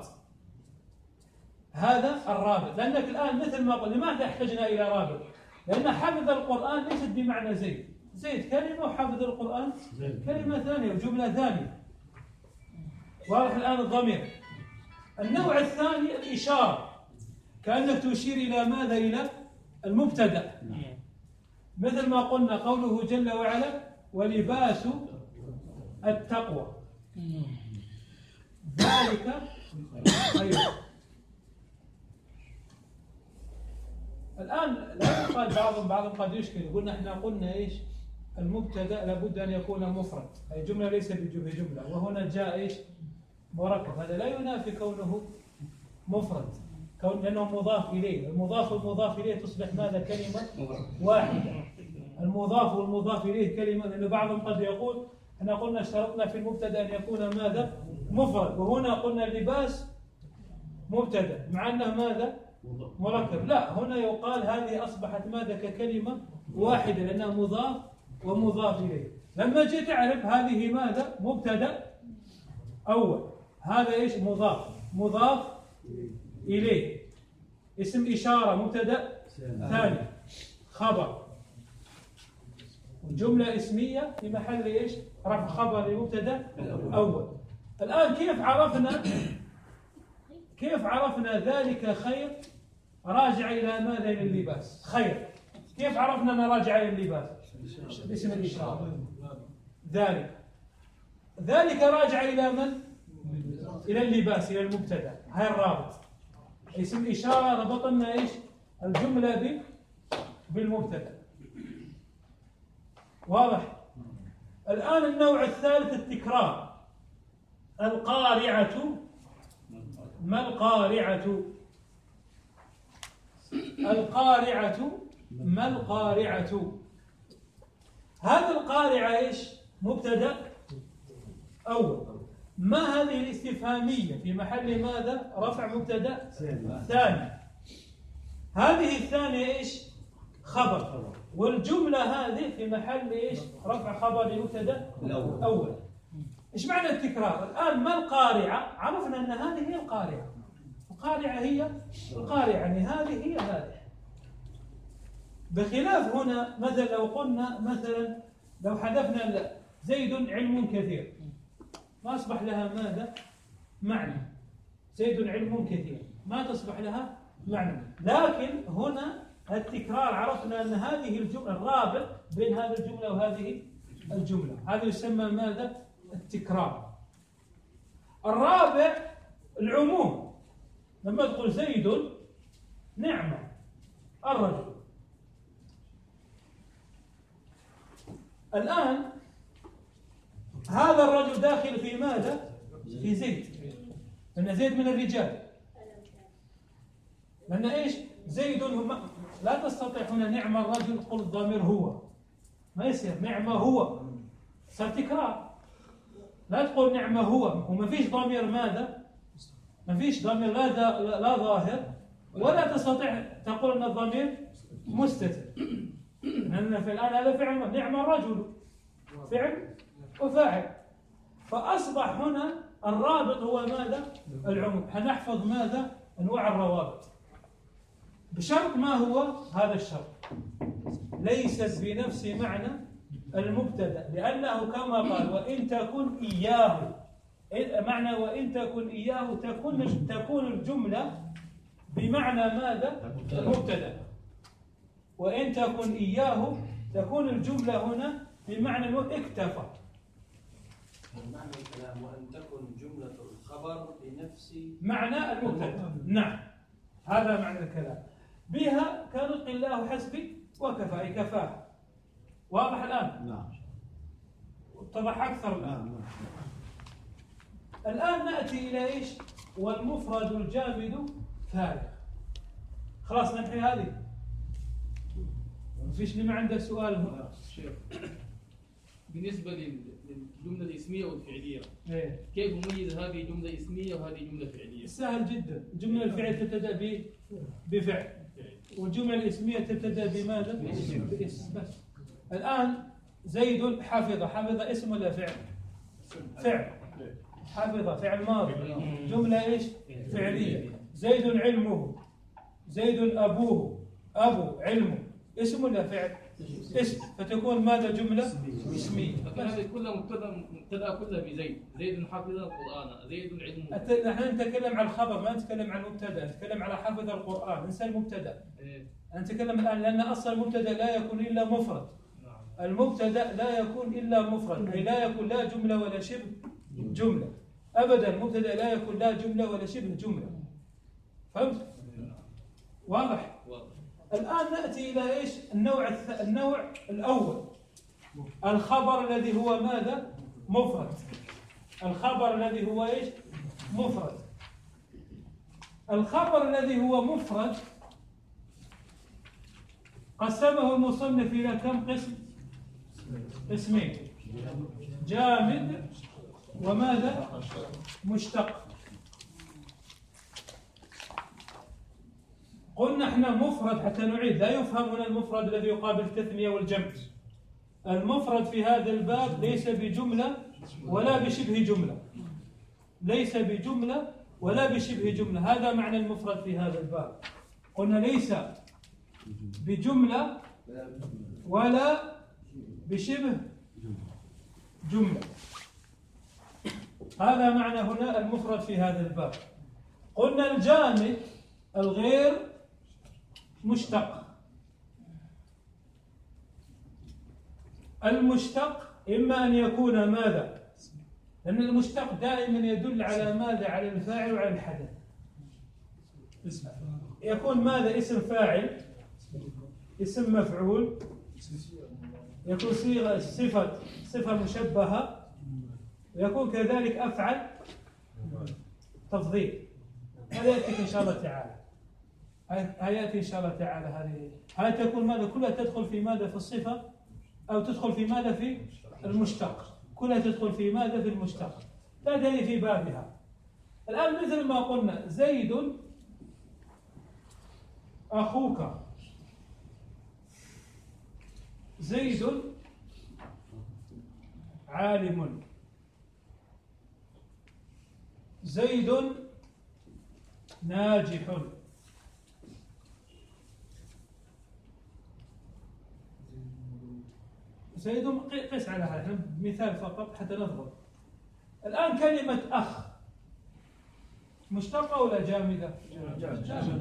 Speaker 1: هذا الرابط. لأنك الآن مثل ما قلنا لماذا احتجنا إلى رابط؟ لأن حفظ القرآن ليست بمعنى زيد، زيد كلمة وحفظ القرآن كلمة ثانية وجملة ثانية. واضح الآن الضمير. النوع الثاني الإشارة، كأنك تشير إلى ماذا؟ إلى المبتدأ، مثل ما قلنا قوله جل وعلا ولباس التقوى ذلك خير. الآن لا يقال، بعضهم بعضهم قد يشكل، يقولنا احنا قلنا ايش؟ المبتدأ لابد أن يكون مفرد، أي جملة ليس بجملة، وهنا جاء ايش؟ مركب. هذا لا ينافي كونه مفرد، كون لأنه مضاف إليه، المضاف والمضاف إليه تصبح ماذا؟ كلمة واحدة. المضاف والمضاف إليه كلمة، لأن بعضهم قد يقول احنا قلنا اشترطنا في المبتدأ أن يكون ماذا؟ مفرد، وهنا قلنا اللباس مبتدأ مع أنه ماذا؟ مركب. لا، هنا يقال هذه أصبحت ماذا؟ ككلمة واحدة، لأنها مضاف ومضاف إليه. لما جيت تعرف هذه ماذا؟ مبتدأ أول، هذا إيش؟ مضاف، مضاف إليه، اسم إشارة مبتدأ ثاني، خبر، جملة اسمية في محل إيش؟ رفع خبر لمبتدأ أول. الآن كيف عرفنا كيف عرفنا ذلك خير راجع إلى ماذا؟ إلى اللباس. خير كيف عرفنا أنه راجع إلى اللباس؟ باسم الإشارة. ذلك ذلك راجع إلى من؟ إلى اللباس، إلى المبتدأ. هاي الرابط، اسم إشارة ربطنا إيش؟ الجملة بالمبتدأ. واضح؟ الآن النوع الثالث التكرار. القارعة، ما القارعة؟ القارعة، ما القارعة؟ هذا القارعة إيش؟ مبتدأ أول. ما هذه الاستفهامية في محل ماذا؟ رفع مبتدأ ثاني. هذه الثانية إيش؟ خبر. والجملة هذه في محل إيش؟ رفع خبر لمبتدأ أول. إيش معنى التكرار؟ الآن ما القارعة؟ عرفنا أن هذه هي القارعة، القارعة هي القارعة، يعني هذه هي هذه. بخلاف هنا مثلا لو قلنا مثلا لو حذفنا زيد علم كثير، ما أصبح لها ماذا؟ معنى. زيد علم كثير ما تصبح لها معنى. لكن هنا التكرار عرفنا أن هذه الجملة الرابط بين هذه الجملة وهذه الجملة، هذا يسمى ماذا؟ التكرار. الرابع العموم، لما تقول زيد نعمة الرجل. الآن هذا الرجل داخل في ماذا؟ في زيد، لأن زيد من الرجال. لأن إيش؟ زيد هم... لا تستطيع هنا نعم الرجل قل الضمير هو، ما يصير نعمة هو، صار تكرار. لا تقول نعمة هو وما فيش ضمير ماذا؟ ما فيش ضمير لا, لا, لا ظاهر، ولا تستطيع تقول أن الضمير مستتر، لأن في الآن هذا فعل نعم الرجل فعل وفاعل. فأصبح هنا الرابط هو ماذا؟ العموم. حنحفظ ماذا؟ أنواع الروابط بشرط ما هو هذا الشرط؟ ليست بنفس معنى المبتدأ، لأنه كما قال وإن تكن إياه، معنى وإن تكن إياه تكون تكون الجملة بمعنى ماذا؟ المبتدأ. وإن تكن إياه تكون الجملة هنا بمعنى اكتفى.
Speaker 4: معنى الكلام وأن تكن جملة الخبر بنفس
Speaker 1: معنى المبتدأ. نعم، هذا معنى الكلام. بها كان الله حسبي وكفى، أي كفاه. واضح الآن؟
Speaker 5: نعم.
Speaker 1: اتضح أكثر الآن. الآن نأتي إلى إيش؟ والمفرد الجامد فارغ. خلاص ننحي هذه. ما فيش اللي ما عنده سؤال هنا.
Speaker 2: شيخ، بالنسبة للجملة الاسمية والفعلية،
Speaker 1: إيه؟
Speaker 2: كيف نميز هذه جملة اسمية وهذه جملة فعلية؟
Speaker 1: سهل جدا. الجملة الفعلية تبتدأ ب بفعل، والجملة الاسمية تبتدأ بماذا؟ باسم. بس. الآن زيد حفظ، حفظ اسم ولا فعل؟ فعل. حفظ فعل ماضي، جملة ايش؟ فعلية. زيد علمه، زيد أبوه، أبو علمه، اسم ولا فعل؟ اسم. فتكون ماذا؟ جملة اسمية.
Speaker 2: لكن هذه كلها مبتدا مبتدا كلها بزيد، زيد حافظ القرآن، زيد علمه.
Speaker 1: نحن نتكلم عن الخبر، ما نتكلم عن المبتدا، نتكلم على حافظ القرآن، ننسى المبتدا.
Speaker 2: إيه.
Speaker 1: نتكلم الآن لأن أصل المبتدا لا يكون إلا مفرد. المبتدا لا يكون إلا مفرد، أي لا يكون لا جملة ولا شبه جملة أبدا. المبتدا لا يكون لا جملة ولا شبه جملة. فهمت؟ واضح؟
Speaker 2: واضح.
Speaker 1: الآن نأتي إلى إيش؟ النوع الث... النوع الأول، الخبر الذي هو ماذا؟ مفرد. الخبر الذي هو إيش؟ مفرد. الخبر الذي هو مفرد قسمه المصنف إلى كم قسم؟ قسمين، جامد وماذا؟ مشتق. قلنا احنا مفرد حتى نعيد، لا يفهم هنا المفرد الذي يقابل التثنية والجمع. المفرد في هذا الباب ليس بجملة ولا بشبه جملة، ليس بجملة ولا بشبه جملة. هذا معنى المفرد في هذا الباب. قلنا ليس بجملة ولا بشبه جملة. هذا معنى هنا المفرد في هذا الباب. قلنا الجامد الغير مشتق. المشتق إما أن يكون ماذا؟ لأن المشتق دائما يدل على ماذا؟ على الفاعل وعلى الحدث. يكون ماذا؟ اسم فاعل، اسم مفعول، يكون صيغة صفة صفة مشبهة، ويكون كذلك أفعل تفضيل. هذا يأتي إن شاء الله تعالى. هذا يأتي إن شاء الله تعالى. هذه هذه تكون ماذا؟ كلها تدخل في ماذا؟ في الصفة، أو تدخل في ماذا؟ في المشتق. كلها تدخل في ماذا؟ في المشتق. لا تدري في بابها. الآن مثل ما قلنا زيد أخوك، زيد عالم، زيد ناجح، زيد. قس على هذا مثال فقط حتى نضبط. الآن كلمة أخ مشتقة ولا جامدة؟ جامدة.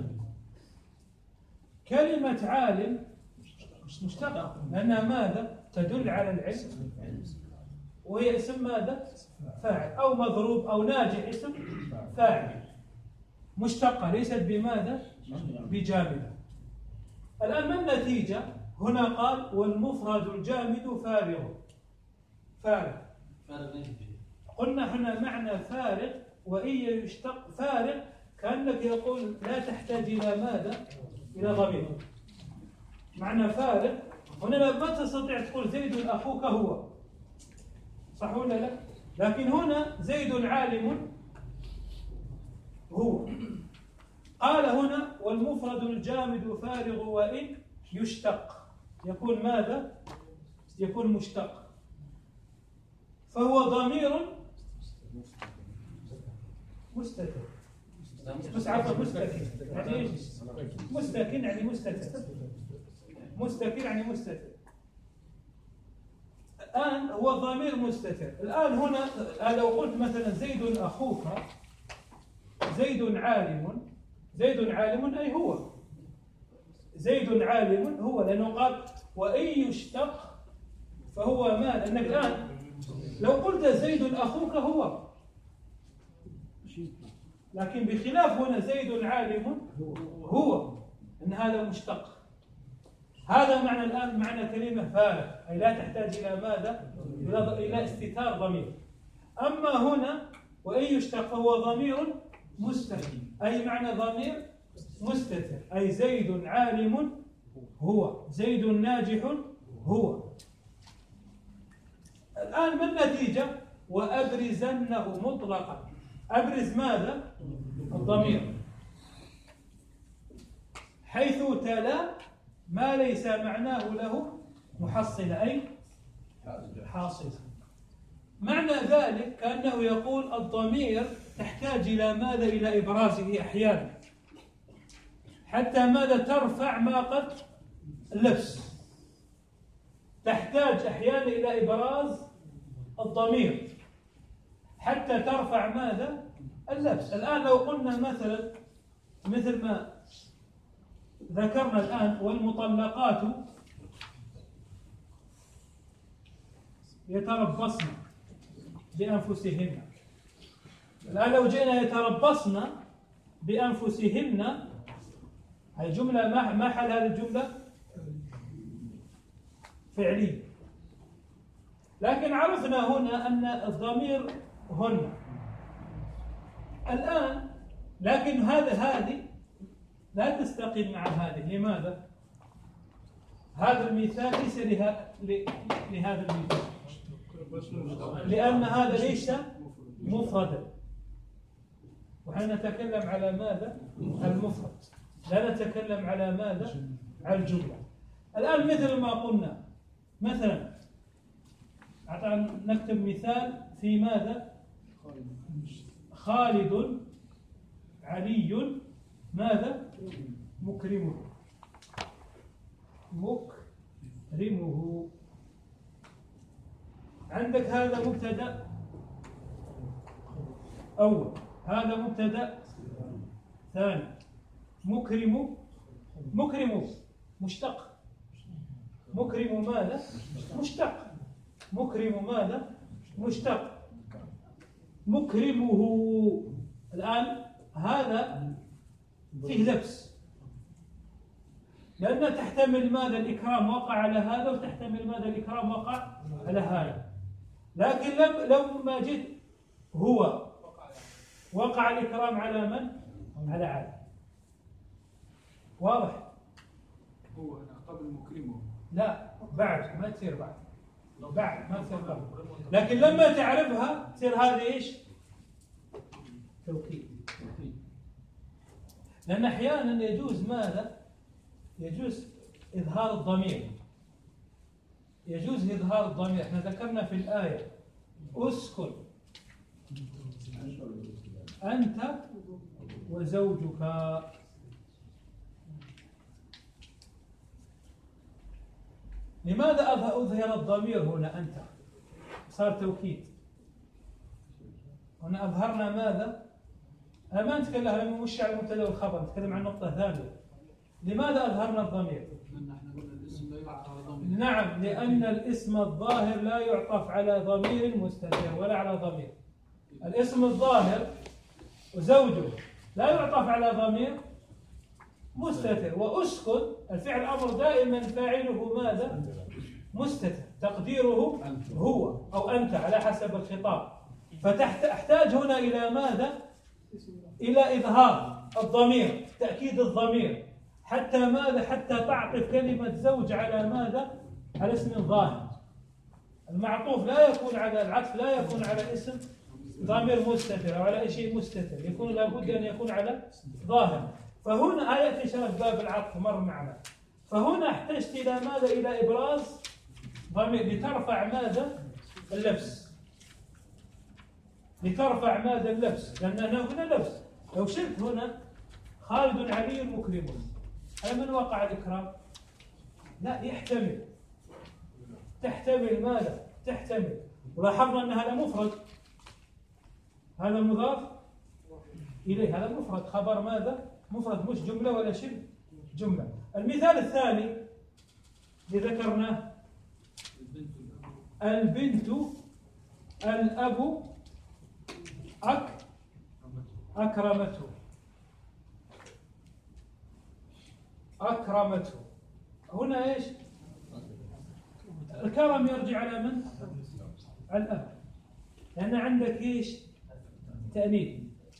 Speaker 1: كلمة عالم مش مشتقة، لأنها ماذا؟ تدل على العلم وهي اسم ماذا؟ فاعل. أو مضروب أو ناجح اسم فاعل، مشتقة ليست بماذا؟ بجامدة. الآن ما النتيجة؟ هنا قال والمفرد الجامد فارغ. فارغ قلنا هنا معنى فارغ، وإن يشتق فارغ كأنك يقول لا تحتاج إلى ماذا؟ إلى ضمير. معنى فارغ هنا ما تستطيع تقول زيد أخوك هو، صح ولا لا؟ لكن هنا زيد عالم هو. قال هنا والمفرد الجامد فارغ وإن يشتق يكون ماذا؟ يكون مشتق، فهو ضمير مستتر. بس عفوا مستتر يعني ايش؟ مستكن يعني مستتر. مستكن يعني مستتر. الآن هو ضمير مستتر. الآن هنا لو قلت مثلا زيد أخوك، زيد عالم، زيد عالم أي هو، زيد عالم هو، لأنه قال وإن يشتق فهو ما. لأنك الآن لو قلت زيد أخوك هو، لكن بخلاف هنا زيد عالم هو، أن هذا مشتق. هذا معنى الآن معنى كلمة فارغ، أي لا تحتاج إلى ماذا؟ إلى استتار ضمير. أما هنا وإن يشتق فهو ضمير مستتر، أي معنى ضمير مستتر، أي زيد عالم هو، زيد ناجح هو. الآن ما النتيجة؟ وأبرزنه مطلقا. أبرز ماذا؟ الضمير، حيث تلا ما ليس معناه له محصلة أي حاصلة. معنى ذلك كأنه يقول الضمير تحتاج إلى ماذا؟ إلى إبرازه أحيانا، حتى ماذا؟ ترفع ما قد اللبس. تحتاج أحيانا إلى إبراز الضمير حتى ترفع ماذا؟ اللبس. الآن لو قلنا مثلا مثل ما ذكرنا الآن والمطلقات يتربصن بأنفسهن. الآن لو جئنا يتربصن بأنفسهن، هذه جملة ما حل هذه الجملة؟ فعلية. لكن عرفنا هنا أن الضمير هن الآن، لكن هذا هذه لا تستقيم مع هذه. لماذا؟ هذا المثال ليس لها لهذا المثال، لأن هذا ليس مفردا، ونحن نتكلم على ماذا؟ المفرد، لا نتكلم على ماذا؟ على الجملة. الآن مثل ما قلنا مثلا نكتب مثال في ماذا؟ خالد علي ماذا؟ مكرمه. مكرمه. عندك هذا مبتدأ أول، هذا مبتدأ ثاني. مكرم، مكرم مشتق. مكرم ماذا؟ مشتق. مكرم ماذا؟ مشتق. مكرمه. الآن هذا فيه لبس، لأن تحتمل ماذا؟ الإكرام وقع على هذا، وتحتمل ماذا؟ الإكرام وقع على هذا. لكن لم لو ما جئت هو وقع الإكرام على من؟ على عاد. واضح؟
Speaker 5: هو أنا قبل مكرمه.
Speaker 1: لا بعد، ما تصير بعد. بعد ما تصير بعد. لكن لما تعرفها تصير هذه ايش؟ توكيد. لأن أحيانا يجوز ماذا؟ يجوز إظهار الضمير. يجوز إظهار الضمير. احنا ذكرنا في الآية اسكن أنت وزوجك. لماذا أظهر الضمير هنا أنت؟ صار توكيد. هنا أظهرنا ماذا؟ أنا ما نتكلم مش على المبتدأ والخبر، نتكلم عن نقطة ثانية. لماذا أظهرنا الضمير؟
Speaker 5: لأن احنا قلنا الاسم لا يعطى على ضمير.
Speaker 1: نعم، لأن الاسم الظاهر لا يعطف على ضمير مستتر ولا على ضمير. الاسم الظاهر وزوجه لا يعطف على ضمير مستتر. وأسكن الفعل أمر دائما فاعله ماذا؟ مستتر، تقديره هو أو أنت على حسب الخطاب. فأحتاج هنا إلى ماذا؟ إلى إظهار الضمير، تأكيد الضمير، حتى ماذا؟ حتى تعطف كلمة زوج على ماذا؟ على اسم ظاهر. المعطوف لا يكون على العطف، لا يكون على اسم ضمير مستتر أو على شيء مستتر، يكون لابد أن يكون على ظاهر. فهنا آية شرف باب العطف مر معنا. فهنا احتجت إلى ماذا؟ إلى إبراز ضمير لترفع ماذا؟ اللبس، لترفع ماذا؟ اللبس، لأن هنا لبس. لو شلت هنا خالد علي مكرمون، هل من وقع الإكرام؟ لا، يحتمل، تحتمل ماذا؟ تحتمل. ولاحظنا أن هذا مفرد، هذا مضاف إليه، هذا مفرد، خبر ماذا؟ مفرد، مش جملة ولا شبه جملة. المثال الثاني اللي ذكرناه البنت الأب أك أكرمته أكرمته. هنا إيش؟ الكرم يرجع على من؟ على الأب، لأن عندك إيش؟ تأنيث،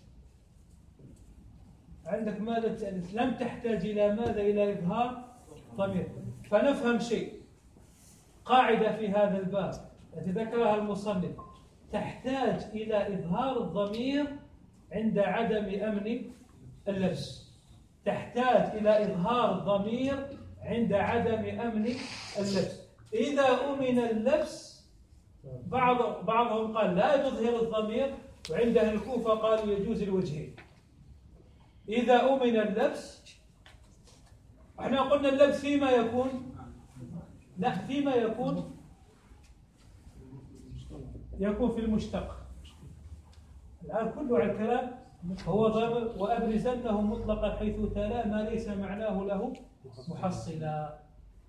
Speaker 1: عندك ماذا؟ التأنيث، لم تحتاج إلى ماذا؟ إلى إظهار ضمير. فنفهم شيء، قاعدة في هذا الباب التي ذكرها المصنف، تحتاج إلى إظهار الضمير عند عدم أمن اللبس، تحتاج إلى إظهار الضمير عند عدم أمن اللبس. إذا أمن اللبس، بعض بعضهم قال لا تظهر الضمير، وعند أهل الكوفة قالوا يجوز الوجهين. إذا أمن اللبس، احنا قلنا اللبس فيما يكون، لا، فيما يكون يكون في المشتق. الآن كله على الكلام هو ضامر. وأبرزنه مطلقا حيث تلا ما ليس معناه له محصلا.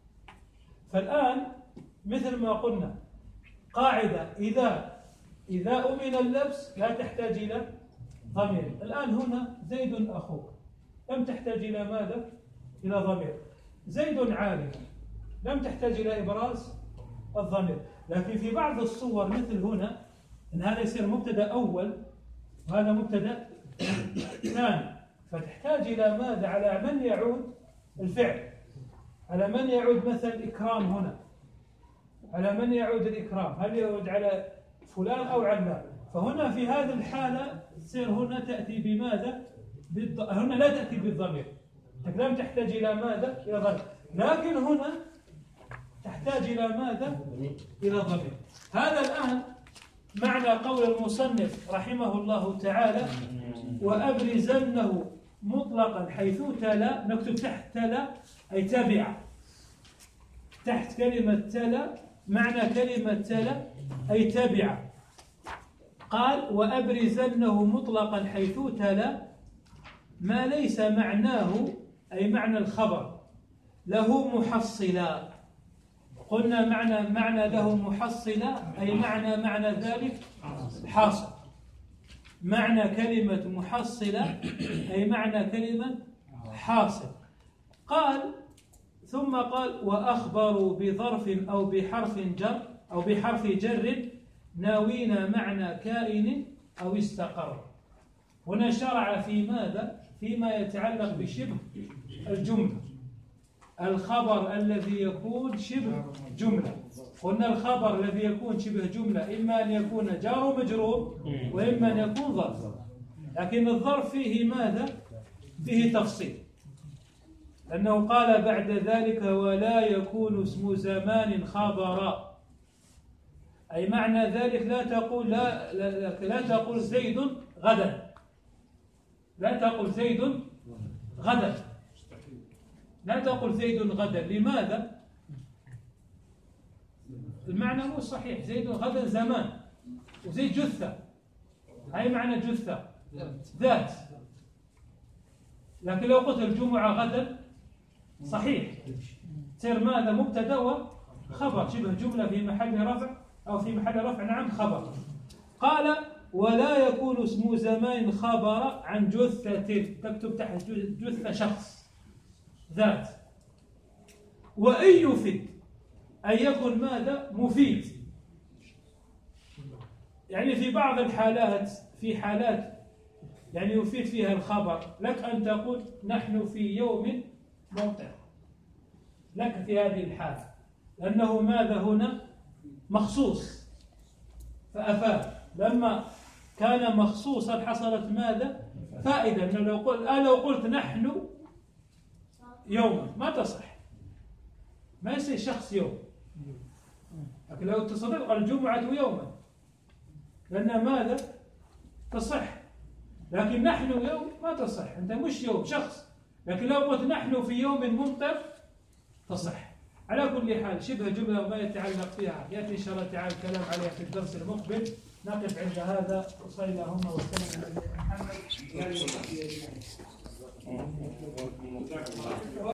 Speaker 1: فالآن مثل ما قلنا قاعدة، إذا إذا أمن اللبس لا تحتاج إلى ضمير. الآن هنا زيد أخوك، لم تحتاج إلى ماذا؟ إلى ضمير. زيد عالم، لم تحتاج إلى إبراز الضمير. لكن في بعض الصور مثل هنا، إن هذا يصير مبتدأ أول وهذا مبتدأ ثاني، فتحتاج إلى ماذا؟ على من يعود الفعل، على من يعود مثل الإكرام هنا، على من يعود الإكرام؟ هل يعود على فلان أو علان؟ فهنا في هذه الحالة تصير هنا تأتي بماذا؟ بالض... هنا لا تأتي بالضمير، لم تحتاج إلى ماذا؟ إلى ضمير. لكن هنا تحتاج إلى ماذا؟ إلى ضمير. هذا الآن معنى قول المصنف رحمه الله تعالى وأبرزنه مطلقا حيث تلا، نكتب تحت تلا أي تبع، تحت كلمة تلا معنى كلمة تلا أي تبع. قال وأبرزنه مطلقا حيث تلا ما ليس معناه أي معنى الخبر له محصلا. قلنا معنى معنى له محصلا أي معنى معنى ذلك حاصل. معنى كلمة محصلة أي معنى كلمة حاصل. قال ثم قال وأخبروا بظرف أو بحرف جر أو بحرف جر ناوين معنى كائن أو استقر. هنا شرع في ماذا؟ فيما يتعلق بشبه الجملة، الخبر الذي يكون شبه جملة. قلنا الخبر الذي يكون شبه جملة إما أن يكون جار ومجرور وإما أن يكون ظرف، لكن الظرف فيه ماذا؟ فيه تفصيل، لأنه قال بعد ذلك ولا يكون اسم زمان خبرا، أي معنى ذلك لا تقول لا, لا, لا تقول زيد غدا، لا تقول زيد غدا، لا تقول زيد غدا. لماذا؟ المعنى مو صحيح. زيد غدا زمان، وزيد جثة، هاي معنى جثة ذات. لكن لو قلت الجمعة غدا صحيح. تصير ماذا؟ مبتدا وخبر، شبه جملة في محل رفع أو في محل رفع نعم خبر. قال ولا يكون اسم زمان خبر عن جثة، تكتب تحت جثة شخص ذات. وإن يفيد أن يكون ماذا؟ مفيد. يعني في بعض الحالات، في حالات يعني يفيد فيها الخبر، لك أن تقول نحن في يوم ممطر، لك في هذه الحالة، لأنه ماذا هنا؟ مخصوص فأفاد. لما كان مخصوصا حصلت ماذا؟ فائدة. أنه لو قلت أنا لو قلت نحن يوما ما تصح، ما يصير شخص يوم. لكن لو تصدق الجمعة يوما لأن ماذا؟ تصح. لكن نحن يوم ما تصح، أنت مش يوم شخص. لكن لو قلت نحن في يوم ممطر تصح. على كل حال شبه جملة وما يتعلق فيها يأتي إن شاء الله تعالى الكلام عليها في الدرس المقبل. نقف عند هذا وصلى اللهم وسلم على محمد.